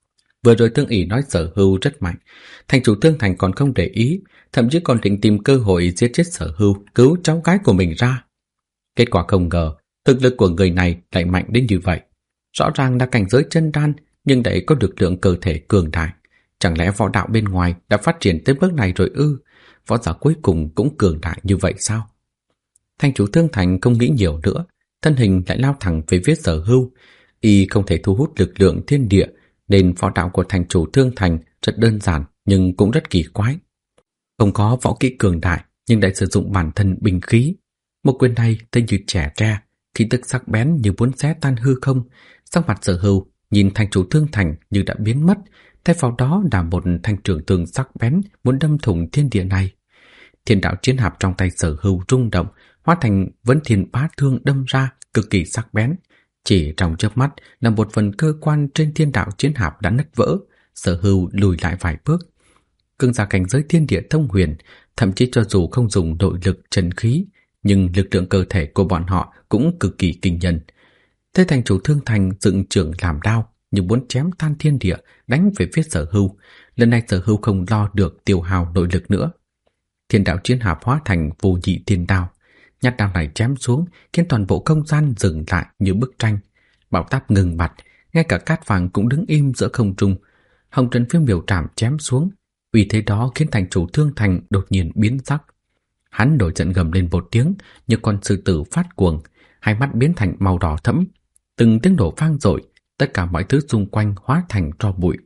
Vừa rồi Thương ỷ nói Sở Hưu rất mạnh, thành chủ Thương Thành còn không để ý, thậm chí còn định tìm cơ hội giết chết Sở Hưu, cứu cháu gái của mình ra. Kết quả không ngờ, thực lực của người này lại mạnh đến như vậy. Rõ ràng là cảnh giới chân đan, nhưng lại có lực lượng cơ thể cường đại. Chẳng lẽ võ đạo bên ngoài đã phát triển tới bước này rồi ư? Võ giả cuối cùng cũng cường đại như vậy sao? Thành chủ Thương Thành không nghĩ nhiều nữa, thân hình lại lao thẳng về phía Sở Hưu. Y không thể thu hút lực lượng thiên địa, nên võ đạo của thành chủ Thương Thành rất đơn giản nhưng cũng rất kỳ quái. Không có võ kỹ cường đại nhưng lại sử dụng bản thân binh khí. Một quyền này thấy như trẻ tre, khí tức sắc bén như muốn xé tan hư không. Sắc mặt Sở Hưu nhìn thành chủ Thương Thành như đã biến mất, thay vào đó là một thanh trường thương sắc bén muốn đâm thủng thiên địa này. Thiên đạo chiến hạp trong tay Sở Hưu rung động, hóa thành vấn thiên bá thương đâm ra, cực kỳ sắc bén. Chỉ trong chớp mắt là một phần cơ quan trên thiên đạo chiến hạp đã nứt vỡ. Sở Hưu lùi lại vài bước. Cường giả cảnh giới thiên địa thông huyền, thậm chí cho dù không dùng nội lực chân khí, nhưng lực lượng cơ thể của bọn họ cũng cực kỳ kinh nhân. Thế thành chủ Thương Thành dựng trưởng làm đao, như muốn chém tan thiên địa, đánh về phía Sở Hưu. Lần này Sở Hưu không lo được tiêu hao nội lực nữa. Thiên đạo chiến hạp hóa thành vô nhị thiên đao. Nhát đao này chém xuống khiến toàn bộ không gian dừng lại như bức tranh. Bão táp ngừng bặt, ngay cả cát vàng cũng đứng im giữa không trung. Hồng trần phiêu miểu trảm chém xuống, vì thế đó khiến thành chủ Thương Thành đột nhiên biến sắc. Hắn nổi giận gầm lên một tiếng như con sư tử phát cuồng, hai mắt biến thành màu đỏ thẫm, từng tiếng nổ vang dội, tất cả mọi thứ xung quanh hóa thành tro bụi.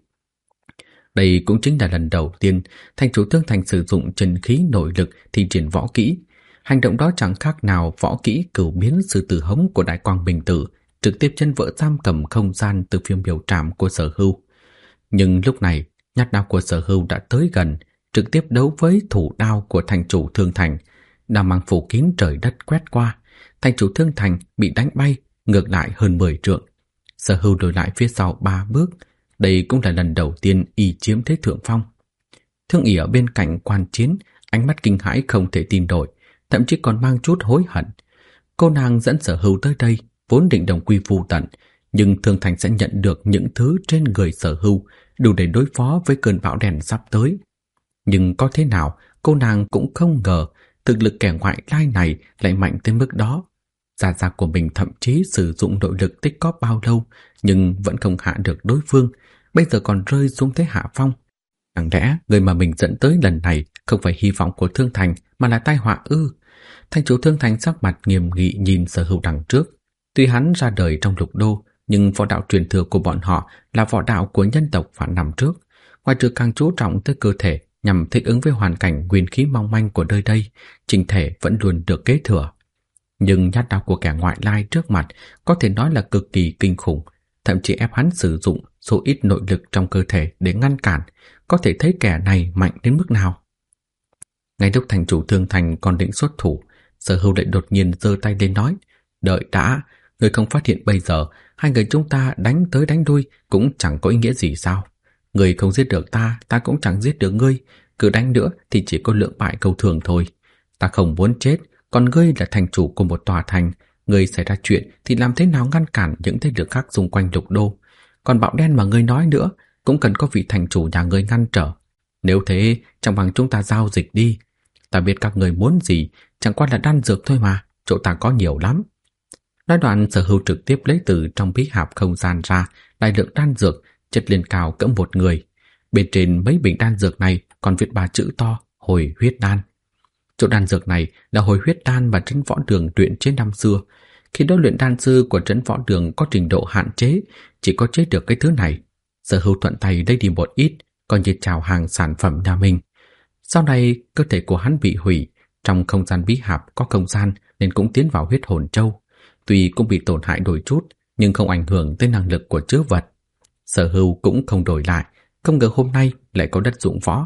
Đây cũng chính là lần đầu tiên thành chủ Thương Thành sử dụng chân khí nội lực thi triển võ kỹ. Hành động đó chẳng khác nào võ kỹ cửu biến sư tử hống của Đại Quang Bình Tử, trực tiếp chân vỡ giam cầm không gian từ phiêu miểu trảm của Sở Hưu. Nhưng lúc này, nhát đao của Sở Hưu đã tới gần, trực tiếp đấu với thủ đao của thành chủ Thương Thành. Đao mang phủ kín trời đất quét qua, thành chủ Thương Thành bị đánh bay, ngược lại hơn 10 trượng. Sở Hưu lùi lại phía sau 3 bước, đây cũng là lần đầu tiên y chiếm thế thượng phong. Thương ỷ ở bên cạnh quan chiến, ánh mắt kinh hãi không thể tin nổi, thậm chí còn mang chút hối hận. Cô nàng dẫn Sở Hưu tới đây, vốn định đồng quy vu tận, nhưng Thương Thành sẽ nhận được những thứ trên người Sở Hưu đủ để đối phó với cơn bão đèn sắp tới. Nhưng có thế nào, cô nàng cũng không ngờ thực lực kẻ ngoại lai này lại mạnh tới mức đó. Gia gia của mình thậm chí sử dụng nội lực tích góp bao lâu nhưng vẫn không hạ được đối phương, bây giờ còn rơi xuống thế hạ phong. Chẳng lẽ người mà mình dẫn tới lần này không phải hy vọng của Thương Thành mà là tai họa ư? Thành chủ Thương Thành sắc mặt nghiêm nghị nhìn Sở Hưu đằng trước. Tuy hắn ra đời trong lục đô, nhưng võ đạo truyền thừa của bọn họ là võ đạo của nhân tộc vạn năm trước. Ngoài trừ càng chú trọng tới cơ thể nhằm thích ứng với hoàn cảnh nguyên khí mong manh của nơi đây, trình thể vẫn luôn được kế thừa. Nhưng nhát đao của kẻ ngoại lai trước mặt có thể nói là cực kỳ kinh khủng, thậm chí ép hắn sử dụng số ít nội lực trong cơ thể để ngăn cản, có thể thấy kẻ này mạnh đến mức nào. Ngay lúc thành chủ Thương Thành còn định xuất thủ, Sở Hưu lại đột nhiên giơ tay lên nói: "Đợi đã, người không phát hiện bây giờ hai người chúng ta đánh tới đánh lui cũng chẳng có ý nghĩa gì sao? Người không giết được ta, ta cũng chẳng giết được ngươi, cứ đánh nữa thì chỉ có lượng bại câu thường thôi. Ta không muốn chết, còn ngươi là thành chủ của một tòa thành, ngươi xảy ra chuyện thì làm thế nào ngăn cản những thế lực khác xung quanh lục đô? Còn bão đen mà ngươi nói nữa, cũng cần có vị thành chủ nhà ngươi ngăn trở. Nếu thế, chẳng bằng chúng ta giao dịch đi. Ta biết các người muốn gì, chẳng qua là đan dược thôi mà, chỗ ta có nhiều lắm." Nói đoạn, Sở Hưu trực tiếp lấy từ trong bí hạp không gian ra đại lượng đan dược chất lên cao cỡ một người. Bên trên mấy bình đan dược này còn viết 3 chữ to: Hồi huyết đan. Chỗ đan dược này là hồi huyết đan mà Trấn Võ Đường luyện chế năm xưa. Khi đó luyện đan sư của Trấn Võ Đường có trình độ hạn chế, chỉ có chế được cái thứ này. Sở Hưu thuận tay lấy đi một ít, coi như chào hàng sản phẩm nhà mình. Sau này cơ thể của hắn bị hủy, trong không gian bí hạp có không gian nên cũng tiến vào huyết hồn châu. Tuy cũng bị tổn hại đôi chút, nhưng không ảnh hưởng tới năng lực của chứa vật. Sở Hưu cũng không đổi lại, không ngờ hôm nay lại có đất dụng võ.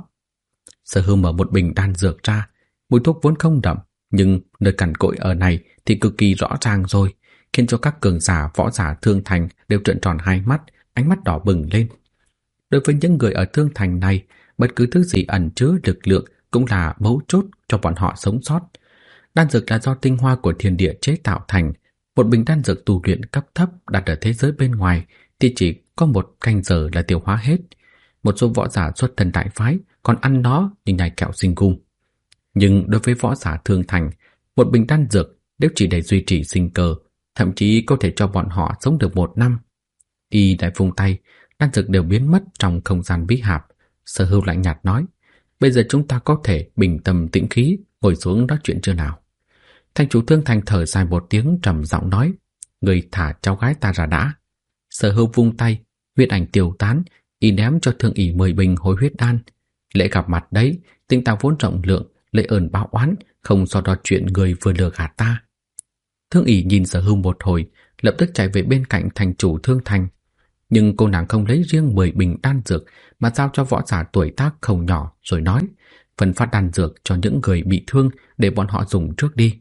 Sở Hưu mở một bình đan dược ra, mùi thuốc vốn không đậm, nhưng nơi cằn cỗi ở này thì cực kỳ rõ ràng rồi, khiến cho các cường giả võ giả Thương Thành đều trợn tròn hai mắt, ánh mắt đỏ bừng lên. Đối với những người ở Thương Thành này, bất cứ thứ gì ẩn chứa lực lượng cũng là mấu chốt cho bọn họ sống sót. Đan dược là do tinh hoa của thiên địa chế tạo thành. Một bình đan dược tu luyện cấp thấp đặt ở thế giới bên ngoài thì chỉ có 1 canh giờ là tiêu hóa hết. Một số võ giả xuất thân đại phái còn ăn nó như nhai kẹo sinh gum. Nhưng đối với võ giả thường thành, một bình đan dược nếu chỉ để duy trì sinh cơ, thậm chí có thể cho bọn họ sống được 1 năm. Y đại vung tay, đan dược đều biến mất trong không gian bí hạp. Sở Hưu lạnh nhạt nói, bây giờ chúng ta có thể bình tâm tĩnh khí ngồi xuống nói chuyện chưa nào? Thành chủ Thương Thành thở dài một tiếng trầm giọng nói, người thả cháu gái ta ra đã. Sở Hưu vung tay, huyết ảnh tiêu tán, y ném cho Thương ỷ 10 bình hồi huyết đan. Lễ gặp mặt đấy, tình ta vốn rộng lượng, lễ ơn báo oán, không so đo chuyện người vừa lừa gạt ta. Thương ỷ nhìn Sở Hưu một hồi, lập tức chạy về bên cạnh thành chủ Thương Thành. Nhưng cô nàng không lấy riêng 10 bình đan dược mà giao cho võ giả tuổi tác không nhỏ rồi nói, phân phát đan dược cho những người bị thương để bọn họ dùng trước đi.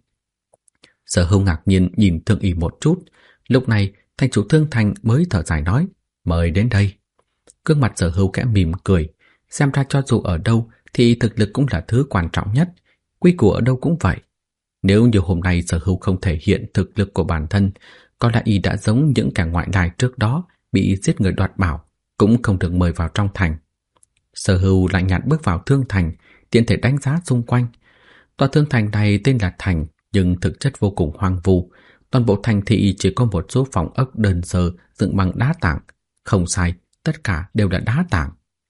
Sở Hưu ngạc nhiên nhìn Thương ỷ một chút, lúc này thành chủ Thương Thành mới thở dài nói, mời đến đây. Gương mặt Sở Hưu kẽ mỉm cười, xem ra cho dù ở đâu thì thực lực cũng là thứ quan trọng nhất, quy củ ở đâu cũng vậy. Nếu như hôm nay Sở Hưu không thể hiện thực lực của bản thân, có lẽ y đã giống những kẻ ngoại lai trước đó bị giết người đoạt bảo, cũng không được mời vào trong thành. Sở Hưu lạnh nhạt bước vào Thương Thành, tiện thể đánh giá xung quanh. Tòa Thương Thành này tên là thành, nhưng thực chất vô cùng hoang vu. Toàn bộ thành thị chỉ có một số phòng ốc đơn sơ dựng bằng đá tảng. Không sai, tất cả đều là đá tảng.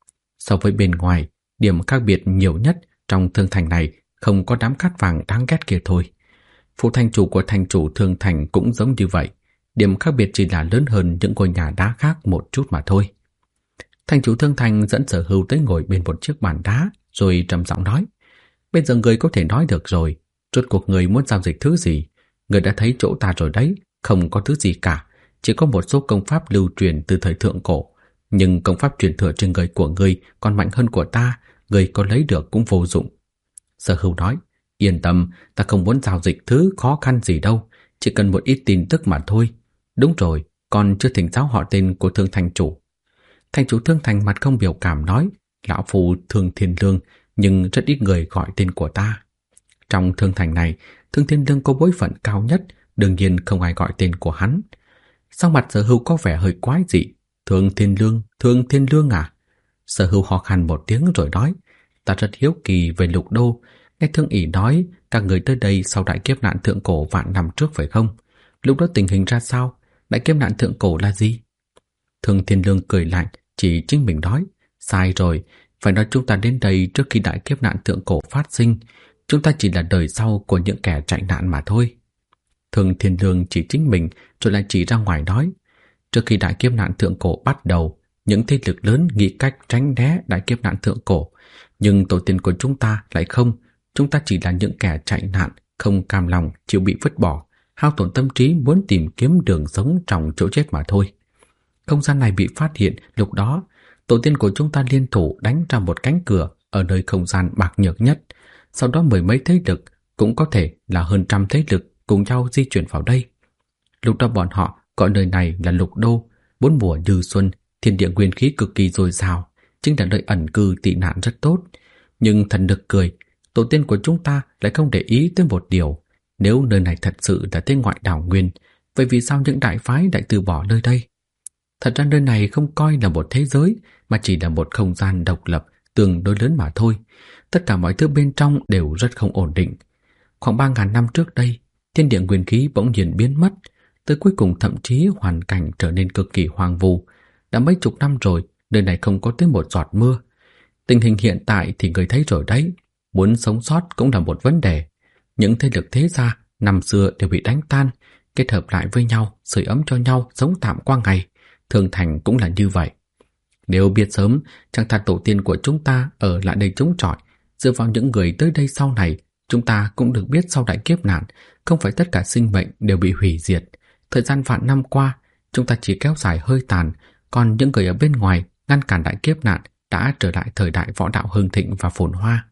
So với bên ngoài, điểm khác biệt nhiều nhất trong Thương Thành này không có đám cát vàng đáng ghét kia thôi. Phủ thành chủ của thành chủ Thương Thành cũng giống như vậy. Điểm khác biệt chỉ là lớn hơn những ngôi nhà đá khác một chút mà thôi. Thành chủ Thương Thành dẫn Sở Hưu tới ngồi bên một chiếc bàn đá, rồi trầm giọng nói, bây giờ người có thể nói được rồi, rốt cuộc người muốn giao dịch thứ gì? Người đã thấy chỗ ta rồi đấy, không có thứ gì cả, chỉ có một số công pháp lưu truyền từ thời thượng cổ. Nhưng công pháp truyền thừa trên người của người còn mạnh hơn của ta, người có lấy được cũng vô dụng. Sở Hưu nói, yên tâm, ta không muốn giao dịch thứ khó khăn gì đâu, chỉ cần một ít tin tức mà thôi. Đúng rồi, còn chưa thỉnh giáo họ tên của Thương Thành chủ. Thành chủ Thương Thành mặt không biểu cảm nói, lão phu Thương Thiên Lương, nhưng rất ít người gọi tên của ta. Trong Thương Thành này, Thương Thiên Lương có bối phận cao nhất, đương nhiên không ai gọi tên của hắn. Sau mặt Sở Hưu có vẻ hơi quái dị. Thương Thiên Lương à? Sở Hưu ho khan một tiếng rồi nói, ta rất hiếu kỳ về Lục Đô. Nghe Thương ỷ nói các người tới đây sau đại kiếp nạn thượng cổ vạn năm trước phải không? Lúc đó tình hình ra sao? Đại kiếp nạn thượng cổ là gì? Thương Thiên Lương cười lạnh, chỉ chính mình nói, sai rồi, phải nói chúng ta đến đây trước khi đại kiếp nạn thượng cổ phát sinh. Chúng ta chỉ là đời sau của những kẻ chạy nạn mà thôi. Thương Thiên Lương chỉ chính mình rồi lại chỉ ra ngoài nói, trước khi đại kiếp nạn thượng cổ bắt đầu, những thế lực lớn nghĩ cách tránh né đại kiếp nạn thượng cổ, nhưng tổ tiên của chúng ta lại không. Chúng ta chỉ là những kẻ chạy nạn, không cam lòng chịu bị vứt bỏ, hao tổn tâm trí muốn tìm kiếm đường sống trong chỗ chết mà thôi. Không gian này bị phát hiện, lúc đó tổ tiên của chúng ta liên thủ đánh ra một cánh cửa ở nơi không gian bạc nhược nhất. Sau đó 10 mấy thế lực, cũng có thể là hơn 100 thế lực cùng nhau di chuyển vào đây. Lúc đó bọn họ gọi nơi này là Lục Đô, 4 mùa như xuân, thiên địa nguyên khí cực kỳ dồi dào, chính là nơi ẩn cư tị nạn rất tốt. Nhưng thần nực cười, tổ tiên của chúng ta lại không để ý tới một điều, nếu nơi này thật sự là tên ngoại đảo nguyên, vậy vì sao những đại phái lại từ bỏ nơi đây? Thật ra nơi này không coi là một thế giới, mà chỉ là một không gian độc lập tương đối lớn mà thôi. Tất cả mọi thứ bên trong đều rất không ổn định. Khoảng 3.000 năm trước đây, thiên địa nguyên khí bỗng nhiên biến mất, tới cuối cùng thậm chí hoàn cảnh trở nên cực kỳ hoang vu. Đã mấy chục năm rồi, nơi này không có tới một giọt mưa. Tình hình hiện tại thì người thấy rồi đấy, muốn sống sót cũng là một vấn đề. Những thế lực thế gia năm xưa đều bị đánh tan, kết hợp lại với nhau, sưởi ấm cho nhau, sống tạm qua ngày. Thương Thành cũng là như vậy. Nếu biết sớm, chẳng thà tổ tiên của chúng ta ở lại đây chống chọi. Dựa vào những người tới đây sau này, chúng ta cũng được biết sau đại kiếp nạn, không phải tất cả sinh mệnh đều bị hủy diệt. Thời gian vạn năm qua, chúng ta chỉ kéo dài hơi tàn, còn những người ở bên ngoài ngăn cản đại kiếp nạn đã trở lại thời đại võ đạo hưng thịnh và phồn hoa.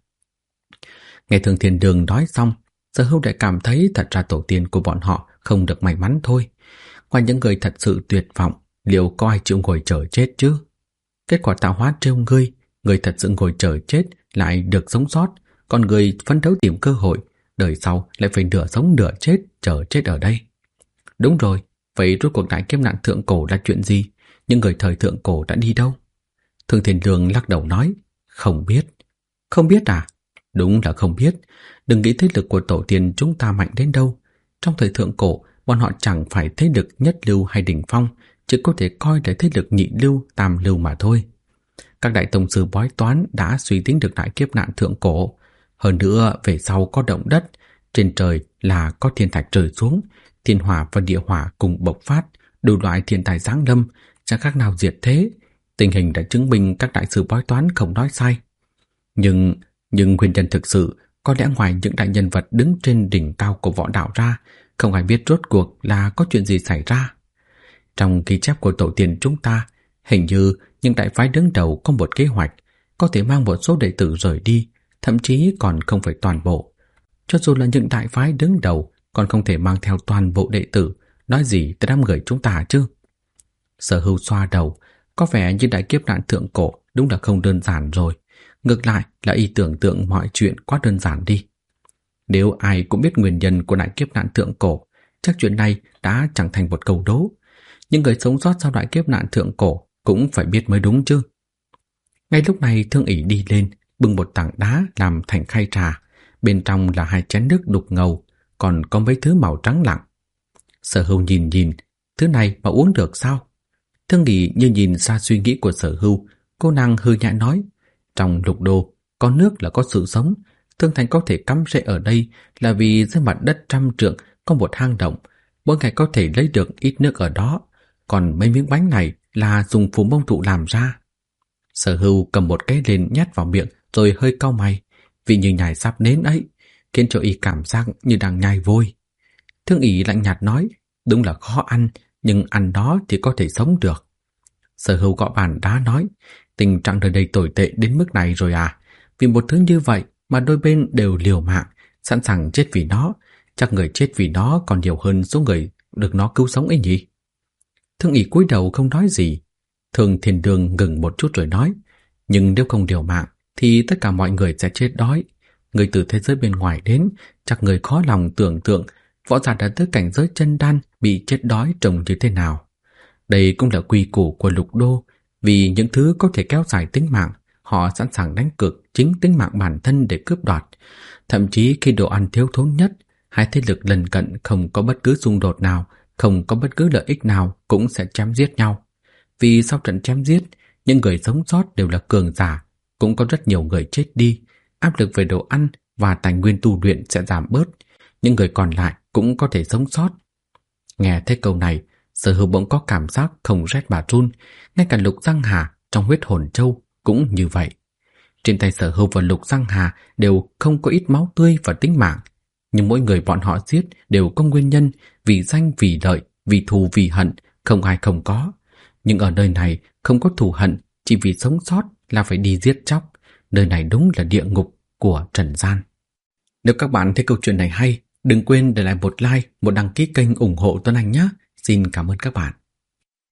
Nghe Thương Thiên Đường nói xong, Sở Hưu lại cảm thấy thật ra tổ tiên của bọn họ không được may mắn thôi. Ngoài những người thật sự tuyệt vọng, liệu có ai chịu ngồi chờ chết chứ? Kết quả tạo hóa trêu ngươi, người thật sự ngồi chờ chết lại được sống sót, còn người phấn đấu tìm cơ hội, đời sau lại phải nửa sống nửa chết, chờ chết ở đây. Đúng rồi, vậy rốt cuộc đại kiếp nạn thượng cổ là chuyện gì? Những người thời thượng cổ đã đi đâu? Thương Thiên Lương lắc đầu nói, không biết. Không biết à? Đúng là không biết. Đừng nghĩ thế lực của tổ tiên chúng ta mạnh đến đâu. Trong thời thượng cổ, bọn họ chẳng phải thế lực nhất lưu hay đỉnh phong, chỉ có thể coi là thế lực nhị lưu, tam lưu mà thôi. Các đại tông sư bói toán đã suy tính được đại kiếp nạn thượng cổ. Hơn nữa, về sau có động đất, trên trời là có thiên thạch rơi xuống, thiên hỏa và địa hỏa cùng bộc phát, đủ loại thiên tài giáng lâm, chẳng khác nào diệt thế. Tình hình đã chứng minh các đại sư bói toán không nói sai. Nhưng nguyên nhân thực sự có lẽ ngoài những đại nhân vật đứng trên đỉnh cao của võ đạo ra, không ai biết rốt cuộc là có chuyện gì xảy ra. Trong ghi chép của tổ tiên chúng ta, hình như những đại phái đứng đầu có một kế hoạch, có thể mang một số đệ tử rời đi, thậm chí còn không phải toàn bộ. Cho dù là những đại phái đứng đầu còn không thể mang theo toàn bộ đệ tử, nói gì tới đám người chúng ta chứ? Sở Hưu xoa đầu, có vẻ như đại kiếp nạn thượng cổ đúng là không đơn giản rồi. Ngược lại là y tưởng tượng mọi chuyện quá đơn giản đi. Nếu ai cũng biết nguyên nhân của đại kiếp nạn thượng cổ, chắc chuyện này đã chẳng thành một câu đố. Nhưng người sống sót sau đại kiếp nạn thượng cổ cũng phải biết mới đúng chứ. Ngay lúc này Thương ỷ đi lên, bưng một tảng đá làm thành khay trà. Bên trong là 2 chén nước đục ngầu, còn có mấy thứ màu trắng lặng. Sở Hưu nhìn, thứ này mà uống được sao? Thương ỷ như nhìn ra suy nghĩ của Sở Hưu, cô nàng hư nhã nói, trong lục đô, có nước là có sự sống. Thương Thành có thể cắm rễ ở đây là vì dưới mặt đất 100 trượng có một hang động, mỗi ngày có thể lấy được ít nước ở đó. Còn mấy miếng bánh này là dùng phù mông thụ làm ra. Sở Hưu cầm một cái lên nhét vào miệng rồi hơi cau mày, vì như nhai sáp nến ấy, khiến cho y cảm giác như đang nhai vôi. Thương ỷ lạnh nhạt nói, đúng là khó ăn, nhưng ăn đó thì có thể sống được. Sở Hưu gõ bàn đá nói, tình trạng nơi đây tồi tệ đến mức này rồi à? Vì một thứ như vậy mà đôi bên đều liều mạng, sẵn sàng chết vì nó, chắc người chết vì nó còn nhiều hơn số người được nó cứu sống ấy nhỉ? Thương ỷ cúi đầu không nói gì. Thương Thiên Lương ngừng một chút rồi nói, nhưng nếu không liều mạng thì tất cả mọi người sẽ chết đói. Người từ thế giới bên ngoài đến, chắc người khó lòng tưởng tượng võ giả đã tới cảnh giới chân đan bị chết đói trông như thế nào. Đây cũng là quy củ của lục đô, vì những thứ có thể kéo dài tính mạng, họ sẵn sàng đánh cược chính tính mạng bản thân để cướp đoạt. Thậm chí khi đồ ăn thiếu thốn nhất, hai thế lực lân cận không có bất cứ xung đột nào, không có bất cứ lợi ích nào cũng sẽ chém giết nhau. Vì sau trận chém giết, những người sống sót đều là cường giả, cũng có rất nhiều người chết đi, áp lực về đồ ăn và tài nguyên tu luyện sẽ giảm bớt, những người còn lại cũng có thể sống sót. Nghe thấy câu này, Sở Hưu bỗng có cảm giác không rét mà run, ngay cả Lục Giang Hà trong huyết hồn châu cũng như vậy. Trên tay Sở Hưu và Lục Giang Hà đều không có ít máu tươi và tính mạng, nhưng mỗi người bọn họ giết đều có nguyên nhân, vì danh vì lợi, vì thù vì hận, không ai không có. Nhưng ở nơi này không có thù hận, chỉ vì sống sót là phải đi giết chóc. Nơi này đúng là địa ngục của trần gian. Nếu các bạn thấy câu chuyện này hay, đừng quên để lại một like, một đăng ký kênh ủng hộ Tuấn Anh nhé. Xin cảm ơn các bạn.